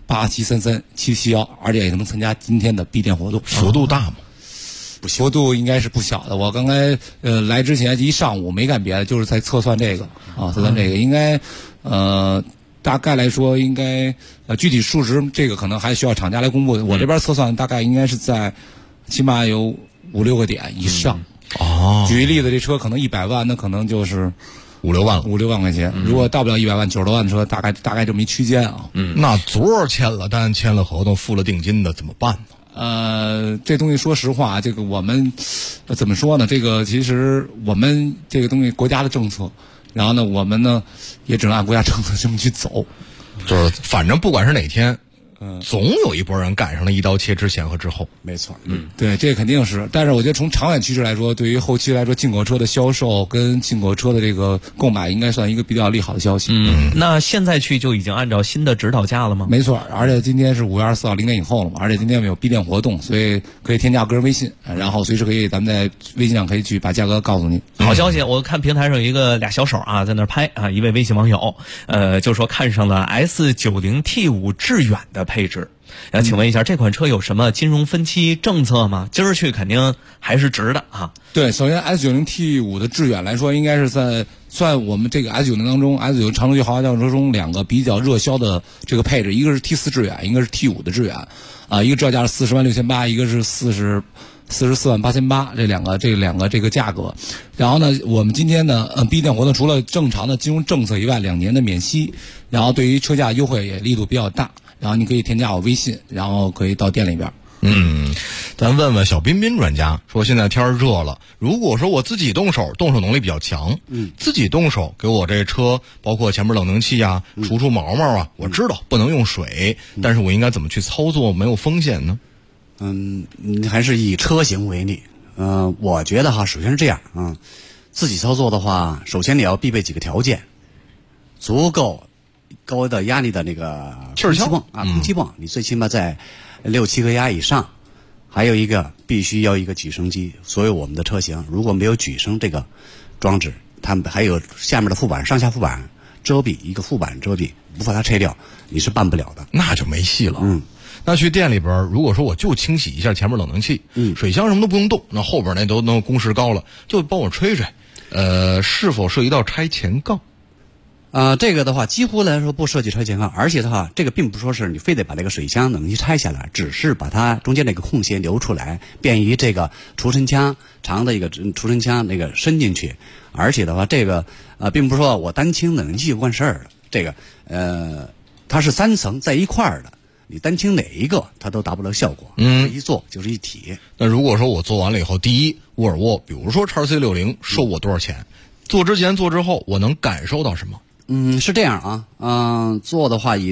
8733-771，而且也能参加今天的闭店活动。 幅度大吗？ 幅度应该是不小的。我刚才来之前一上午没干别的，就是在测算这个测算这个应该大概来说应该具体数值这个可能还需要厂家来公布。我这边测算大概应该是在起码有5-6个点以上。举一例子，这车可能100万，那可能就是 5-6万了 ，5-6万块钱。如果到不了100万，90多万的车，大概这么一区间啊。 那昨儿签了单，签了合同，付了定金的怎么办呢？ 这东西说实话，这个我们怎么说呢？这个其实我们这个东西国家的政策，然后呢，我们呢也只能按国家政策这么去走。 就是反正不管是哪天，总有一波人赶上了一刀切之前和之后。 没错， 对，这肯定是。但是我觉得从长远趋势来说，对于后期来说，进口车的销售跟进口车的这个购买，应该算一个比较利好的消息。 那现在去就已经按照新的指导价了吗？ 没错，而且今天是5月24号0点以后了嘛，而且今天我们有闭店活动，所以可以添加个人微信，然后随时可以咱们在微信上可以去把价格告诉你。 好消息，我看平台上有一个俩小手在那拍一位微信网友，就说看上了 S90 T5 致远的配置。请问一下，这款车有什么金融分期政策吗？今儿去肯定还是值的啊。 对，首先 S90 T5 的致远来说，应该是算我们这个 S90 当中 S90 长轴距豪华轿车中2个比较热销的这个配置，一个是 T4 致远，一个是 T5 的致远，一个指导价是40.68万，一个是44.88万，这两个这个价格。然后呢，我们今天呢闭店活动除了正常的金融政策以外，2年的免息，然后对于车价优惠也力度比较大。然后你可以添加我微信，然后可以到店里边。 咱问问小彬彬专家，说现在天热了，如果说我自己动手能力比较强，自己动手给我这车，包括前面冷凝器啊，除毛毛啊，我知道不能用水，但是我应该怎么去操作没有风险呢？ 还是以车型为例。我觉得首先是这样自己操作的话，首先你要必备几个条件，足够高的压力的那个空气泵空气泵，你最起码在6-7个压以上。还有一个必须要一个举升机，所以我们的车型如果没有举升这个装置，它们还有下面的副板、上下副板遮蔽，一个副板遮蔽，不把它拆掉，你是办不了的， 那就没戏了。那去店里边，如果说我就清洗一下前面冷凝器，水箱什么都不用动，那后边那都能工时高了，就帮我吹吹，是否涉及到拆前杠？ 这个的话几乎来说不涉及拆前杠，而且的话这个并不说是你非得把这个水箱冷凝器拆下来，只是把它中间那个空隙留出来，便于这个除尘腔长的一个除尘腔那个伸进去。而且的话这个并不是说我单清冷凝器就完事儿了，这个它是3层在一块儿的，你单清哪一个它都达不到效果。一做就是一体。 那如果说我做完了以后，第一，沃尔沃比如说 XC60 收我多少钱？做之前做之后我能感受到什么？ 是这样做的话以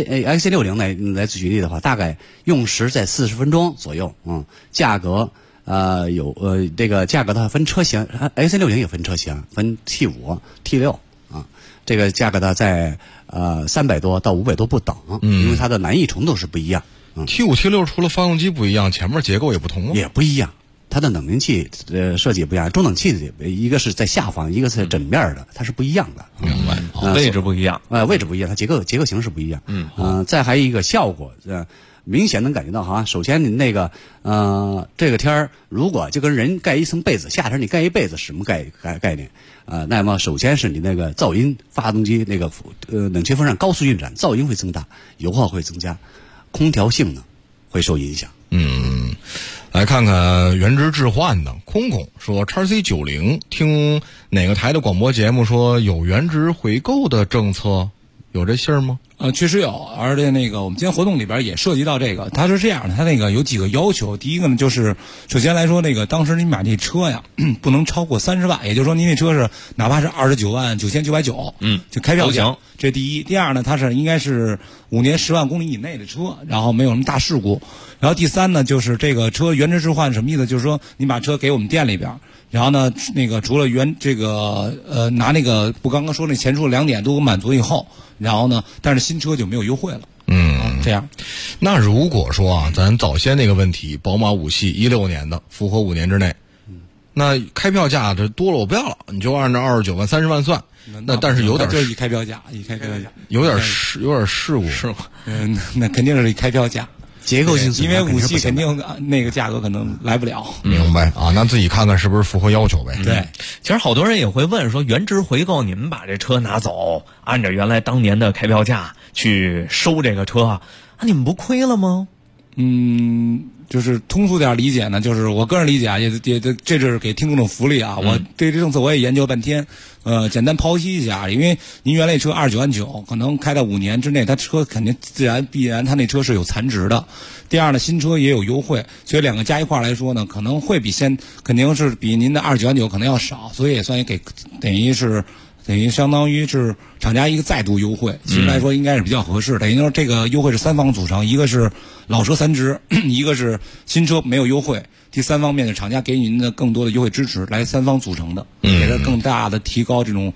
XC60 来举例的话，大概用时在40分钟左右。价格这个价格它分车型，XC60 也分车型，分 T5、T6 这个价格呢在300多到500多不等，因为它的难易程度是不一样。 T5、T6 除了发动机不一样，前面结构也不同吗？ 也不一样。它的冷凝器设计不一样，中冷器一个是在下方，一个是枕面的，它是不一样的。 明白， 位置不一样， 位置不一样，它结构形式不一样。再还有一个效果， 明显能感觉到哈。首先你那个这个天儿，如果就跟人盖一层被子，夏天你盖一被子，什么概念？那么首先是你那个噪音，发动机那个冷却风扇高速运转，噪音会增大，油耗会增加，空调性能会受影响。 来看看原汁置换的空空说，XC90听哪个台的广播节目说有原值回购的政策，有这信儿吗？ 确实有，而且那个我们今天活动里边也涉及到这个，它是这样的，它那个有几个要求。第一个呢，就是首先来说，那个当时你买这车呀，不能超过30万，也就是说您这车是哪怕是299990，就开票价，这第一。第二呢，它是应该是5年10万公里以内的车，然后没有什么大事故。然后第三呢，就是这个车原值置换什么意思？就是说你把车给我们店里边。然后呢，那个除了拿那个不刚刚说那前述2点都满足以后，然后呢，但是新车就没有优惠了。这样。 那如果说啊，咱早先那个问题，宝马5系16年的，符合5年之内，那开票价这多了我不要了，你就按照29万30万算。那但是有点就是以开票价， 有点事故， 是吗？那肯定是以开票价。 结构性因为5系肯定那个价格可能来不了。 明白啊？那自己看看是不是符合要求呗。 对，其实好多人也会问说，原值回购，你们把这车拿走，按照原来当年的开票价去收这个车，你们不亏了吗？ 就是通俗点理解呢，就是我个人理解啊，也这是给听众的福利啊。我对这政策我也研究半天，简单剖析一下，因为您原来车29万9，可能开到5年之内，它车肯定必然它那车是有残值的。第二呢，新车也有优惠，所以两个加一块来说呢，可能会肯定是比您的29万9可能要少，所以也算等于相当于是厂家一个再度优惠，其实来说应该是比较合适。等于说这个优惠是3方组成，一个是老车残值，一个是新车没有优惠，第三方面是厂家给您的更多的优惠支持，来3方组成的，给它更大的提高这种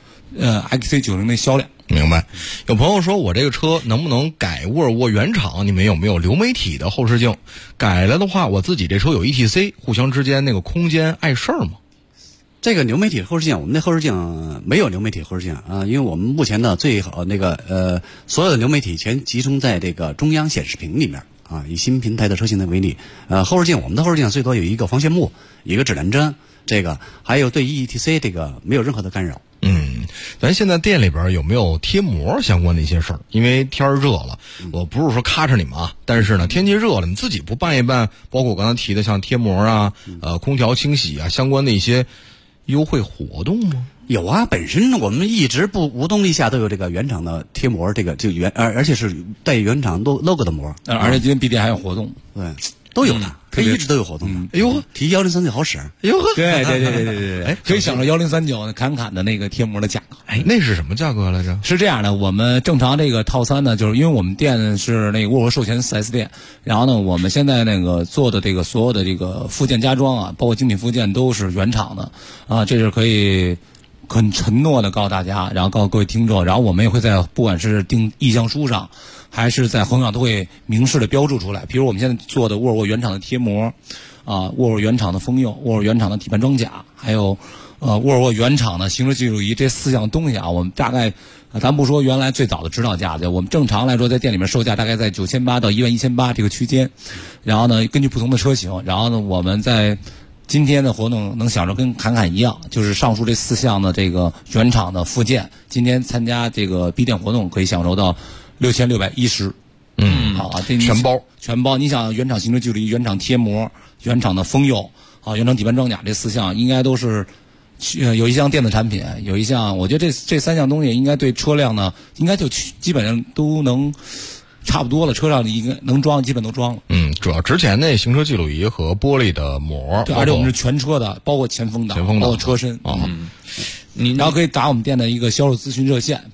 XC90的销量。 明白。有朋友说我这个车能不能改沃尔沃原厂？你们有没有流媒体的后视镜？改了的话，我自己这车有 ETC， 互相之间那个空间碍事儿吗？ 这个流媒体后视镜，我们的后视镜没有流媒体后视镜啊，因为我们目前的最好所有的流媒体全集中在这个中央显示屏里面啊。以新平台的车型的为例，后视镜我们的后视镜最多有一个防眩目，一个指南针，这个还有对 ETC 这个没有任何的干扰。 咱现在店里边有没有贴膜相关的一些事儿？因为天儿热了，我不是说咔哧你们啊，但是呢，天气热了，你自己不办一办，包括我刚才提的像贴膜啊、空调清洗啊相关的一些优惠活动吗？ 有啊，本身我们一直无动力下都有这个原厂的贴膜，而且是带原厂 logo 的膜， 而且今天 B 店还有活动， 对，都有的，一直都有活动。 哎呦， 提1039好使。哎呦，对，可以享受1039侃的那个贴膜的价格。 那是什么价格来着？ 是这样的，我们正常这个套餐呢，就是因为我们店是那个沃尔沃授权 4S 店，然后呢，我们现在那个做的这个所有的这个附件加装啊，包括精品附件都是原厂的啊，这是可以很承诺的告诉大家，然后告诉各位听众，然后我们也会在不管是订意向书上，还是在横上都会明示的标注出来。比如我们现在做的沃尔沃原厂的贴膜，沃尔沃原厂的封釉，沃尔沃原厂的底盘装甲，还有沃尔沃原厂的行车记录仪，这4项东西啊，我们大概咱不说原来最早的指导价的，我们正常来说在店里面售价大概在9800到11800这个区间，然后呢，根据不同的车型，然后呢，我们在今天的活动能享受跟侃一样，就是上述这4项的这个原厂的附件，今天参加这个 B 店活动可以享受到6610。好啊，这全包。你想原厂行车记录仪、原厂贴膜、原厂的封釉啊、原厂底盘装甲这4项，应该都是有一项电子产品，有一项，我觉得这3项东西应该对车辆呢，应该就基本上都能差不多了，车上应该能装，基本都装了。 主要之前那行车记录仪和玻璃的膜， 对，而且我们是全车的，包括前风挡，包括车身然后可以打我们店的一个销售咨询热线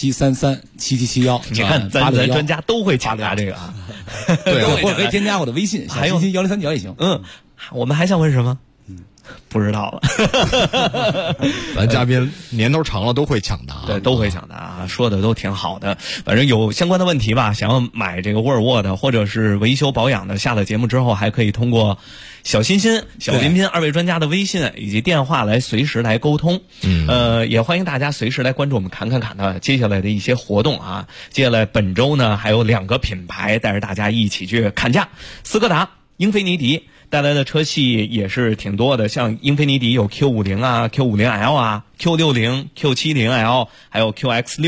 87337771。 你看咱专家都会抢答这个啊， 对，或者可以添加我的微信， 还有 1039也行。 我们还想问什么？不知道了。 咱嘉宾年头长了都会抢答， 对，都会抢答，说的都挺好的。反正有相关的问题吧，想要买这个沃尔沃的或者是维修保养的，下了节目之后还可以通过小欣欣、小彬彬二位专家的微信以及电话来随时来沟通。也欢迎大家随时来关注我们侃的接下来的一些活动啊。接下来本周呢还有2个品牌带着大家一起去看价，斯柯达、英菲尼迪带来的车系也是挺多的，像英菲尼迪有 Q50 啊、Q50L 啊、Q60、Q70L， 还有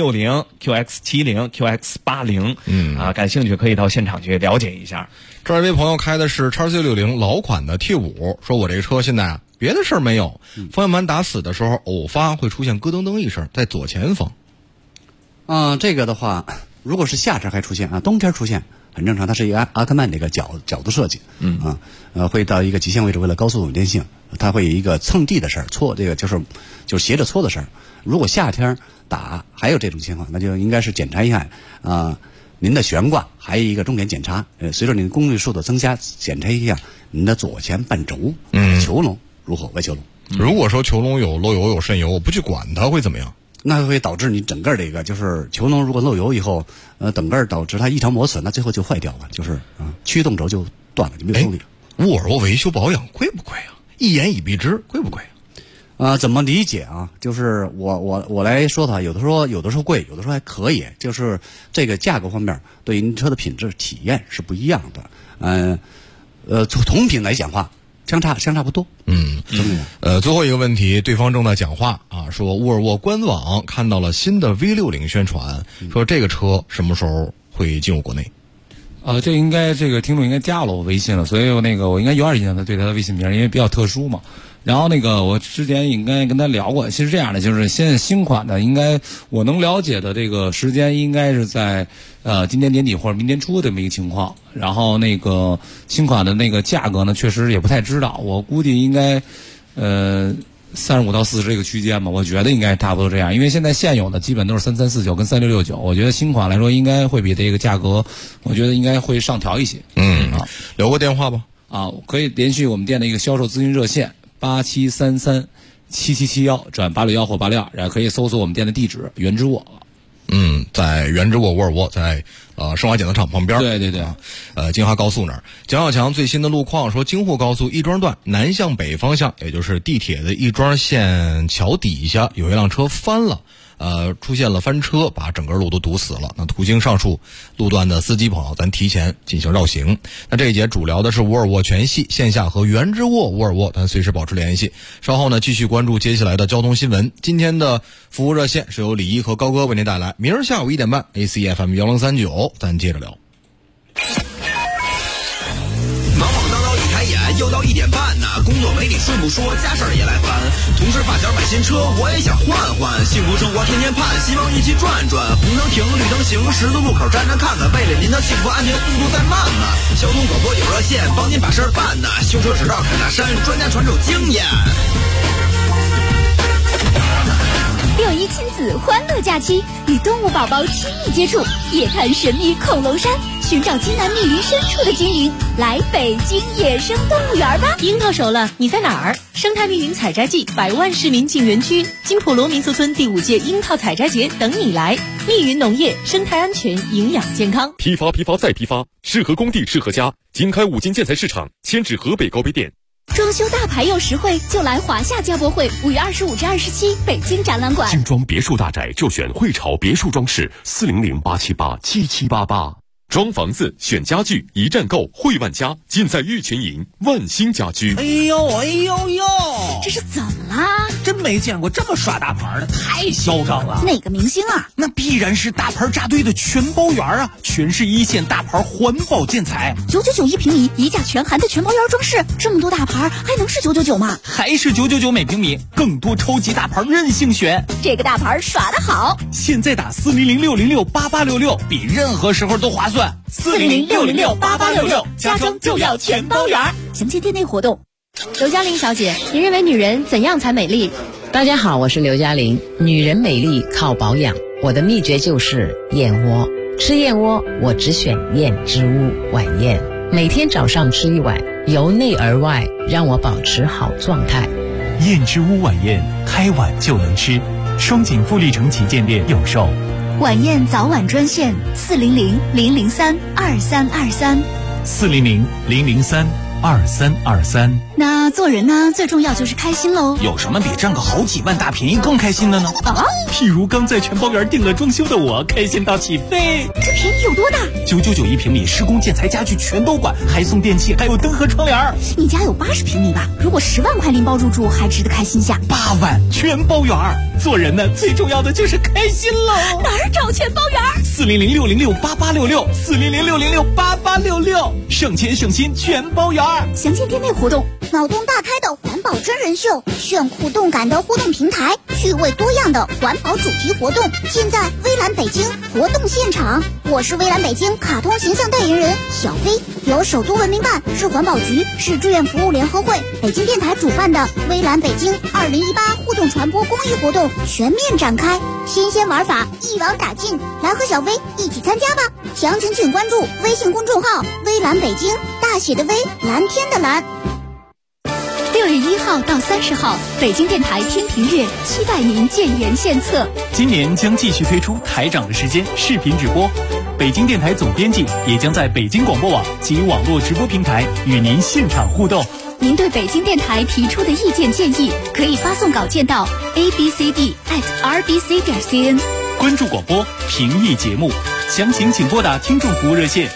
QX60、QX70、QX80。感兴趣可以到现场去了解一下。 这位朋友开的是 XC60 老款的 T5， 说我这个车现在别的事儿没有，方向盘打死的时候偶发会出现咯噔噔一声，在左前方。 这个的话，如果是夏天还出现冬天出现很正常，它是一个阿克曼的一个角度设计，会到一个极限位置，为了高速稳定性，它会有一个蹭地的事儿，搓这个就是斜着搓的事儿。如果夏天打还有这种情况，那就应该是检查一下您的悬挂，还有一个重点检查，随着您功率数的增加，检查一下您的左前半轴球笼如何，外球笼。 如果说球笼有漏油有渗油，我不去管它会怎么样？ 那会导致你整个这个就是球笼如果漏油以后，整个导致它异常磨损，那最后就坏掉了，就是驱动轴就断了，就没有动力了。 沃尔沃维修保养贵不贵啊？一言以蔽之，贵不贵怎么理解啊？就是我来说它，有的时候贵，有的时候还可以，就是这个价格方面对您车的品质体验是不一样的。同品来讲话，相差不多。 最后一个问题，对方正在讲话啊，说沃尔沃官网看到了新的 V60 宣传，说这个车什么时候会进入国内？ 这个听众应该加了我微信了，所以我应该有点印象的对他的微信名，因为比较特殊嘛。然后我之前应该跟他聊过，其实这样的就是现在新款的，应该我能了解的这个时间应该是在今年年底或者明年初这么一个情况。然后新款的价格呢，确实也不太知道，我估计应该35到40这个区间吧，我觉得应该差不多这样，因为现在现有的基本都是3349跟3669，我觉得新款来说应该会比这个价格，我觉得应该会上调一些。 留个电话吧。 可以联系我们店的一个销售咨询热线87337771转861或862，然后可以搜索我们店的地址原之沃。 在原之沃沃尔沃，在盛华检测厂旁边。 对， 京哈高速那儿。蒋小强最新的路况说，京沪高速亦庄段南向北方向，也就是地铁的亦庄线桥底下有一辆车翻了。出现了翻车，把整个路都堵死了。那途经上述路段的司机朋友，咱提前进行绕行。那这一节主聊的是沃尔沃全系线下和原之沃沃尔沃，咱随时保持联系。稍后呢，继续关注接下来的交通新闻。今天的服务热线是由李一和高哥为您带来。明儿下午1点半 ACFM 1039，咱接着聊。 又到1点半呢，工作没你顺不说，家事儿也来烦。同事发小买新车，我也想换换。幸福生活天天盼，希望一起转转。红灯停，绿灯行，十字路口站站看看，为了您的幸福安全，速度再慢呢。交通广播有热线，帮您把事儿办呢。修车只绕凯大山，专家传授经验。 6·1亲子欢乐假期，与动物宝宝亲密接触，夜探神秘恐龙山，寻找津南密林深处的鲸鱼，来北京野生动物园吧！ 樱桃熟了，你在哪儿？生态密云采摘季，100万市民进园区，金普罗民俗村第5届樱桃采摘节等你来。密云农业，生态安全，营养健康。 批发再批发，适合工地适合家。经开5金建材市场，迁至河北高碑店。 装修大牌又实惠，就来华夏交博会5月25至27北京展览馆。 精装别墅大宅就选汇潮别墅装饰，400-878-7788。装房子选家具，一站购汇万家，尽在玉泉营万兴家居。 哎呦， 这是怎么啦？ 真没见过这么耍大牌的，太嚣张了。 哪个明星啊？ 那必然是大牌扎堆的全包园啊，全是一线大牌环保建材 ，999一平米，一价全含的全包园装饰，这么多大牌还能是999吗？ 还是999每平米，更多超级大牌任性选。 这个大牌耍得好， 现在打400-606-8866，比任何时候都划算。400-606-8866，家装就要全包园。 详情店内活动。 刘嘉玲小姐，您认为女人怎样才美丽？ 大家好，我是刘嘉玲。女人美丽靠保养，我的秘诀就是燕窝。吃燕窝，我只选燕之屋晚宴，每天早上吃1碗，由内而外让我保持好状态。 燕之屋晚宴，开碗就能吃。双井富力城旗舰店有售。 晚宴早晚专线400-003-2323。 400-003-2323。 2323。 那做人呢，最重要就是开心喽。 有什么比占个好几万大便宜更开心的呢？ 啊， 譬如刚在全包园订了装修的我，开心到起飞。 这便宜有多大 ？999一平米，施工建材家具全都管，还送电器，还有灯和窗帘。 你家有80平米吧？如果10万块拎包入住，还值得开心下。 8万全包园。做人呢，最重要的就是开心喽。 哪儿找全包园 ？400-606-8866，400-606-8866，省钱省心全包园。 详见店内活动。 脑洞大开的环保真人秀，炫酷动感的互动平台，趣味多样的环保主题活动，尽在微蓝北京活动现场。我是微蓝北京卡通形象代言人小飞，由首都文明办、市环保局、市志愿服务联合会、北京电台主办的微蓝北京2018互动传播公益活动全面展开，新鲜玩法一网打尽，来和小飞一起参加吧！详情请关注微信公众号微蓝北京，大写的微，蓝天的蓝。 6月1号到30号，北京电台听评月，期待您建言献策。 今年将继续推出台长的时间视频直播，北京电台总编辑也将在北京广播网及网络直播平台与您现场互动。 您对北京电台提出的意见建议，可以发送稿件到 abcd@rbc.cn。 关注广播，评议节目，详情请拨打听众服务热线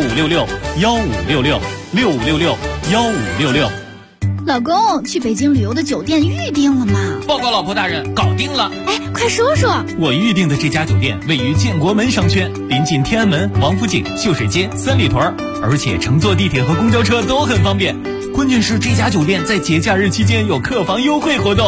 6566-1566，6566-1566。 老公，去北京旅游的酒店预定了吗？ 报告老婆大人，搞定了。 哎，快说说。 我预定的这家酒店位于建国门商圈，临近天安门、王府井、秀水街、三里屯，而且乘坐地铁和公交车都很方便。关键是这家酒店在节假日期间有客房优惠活动。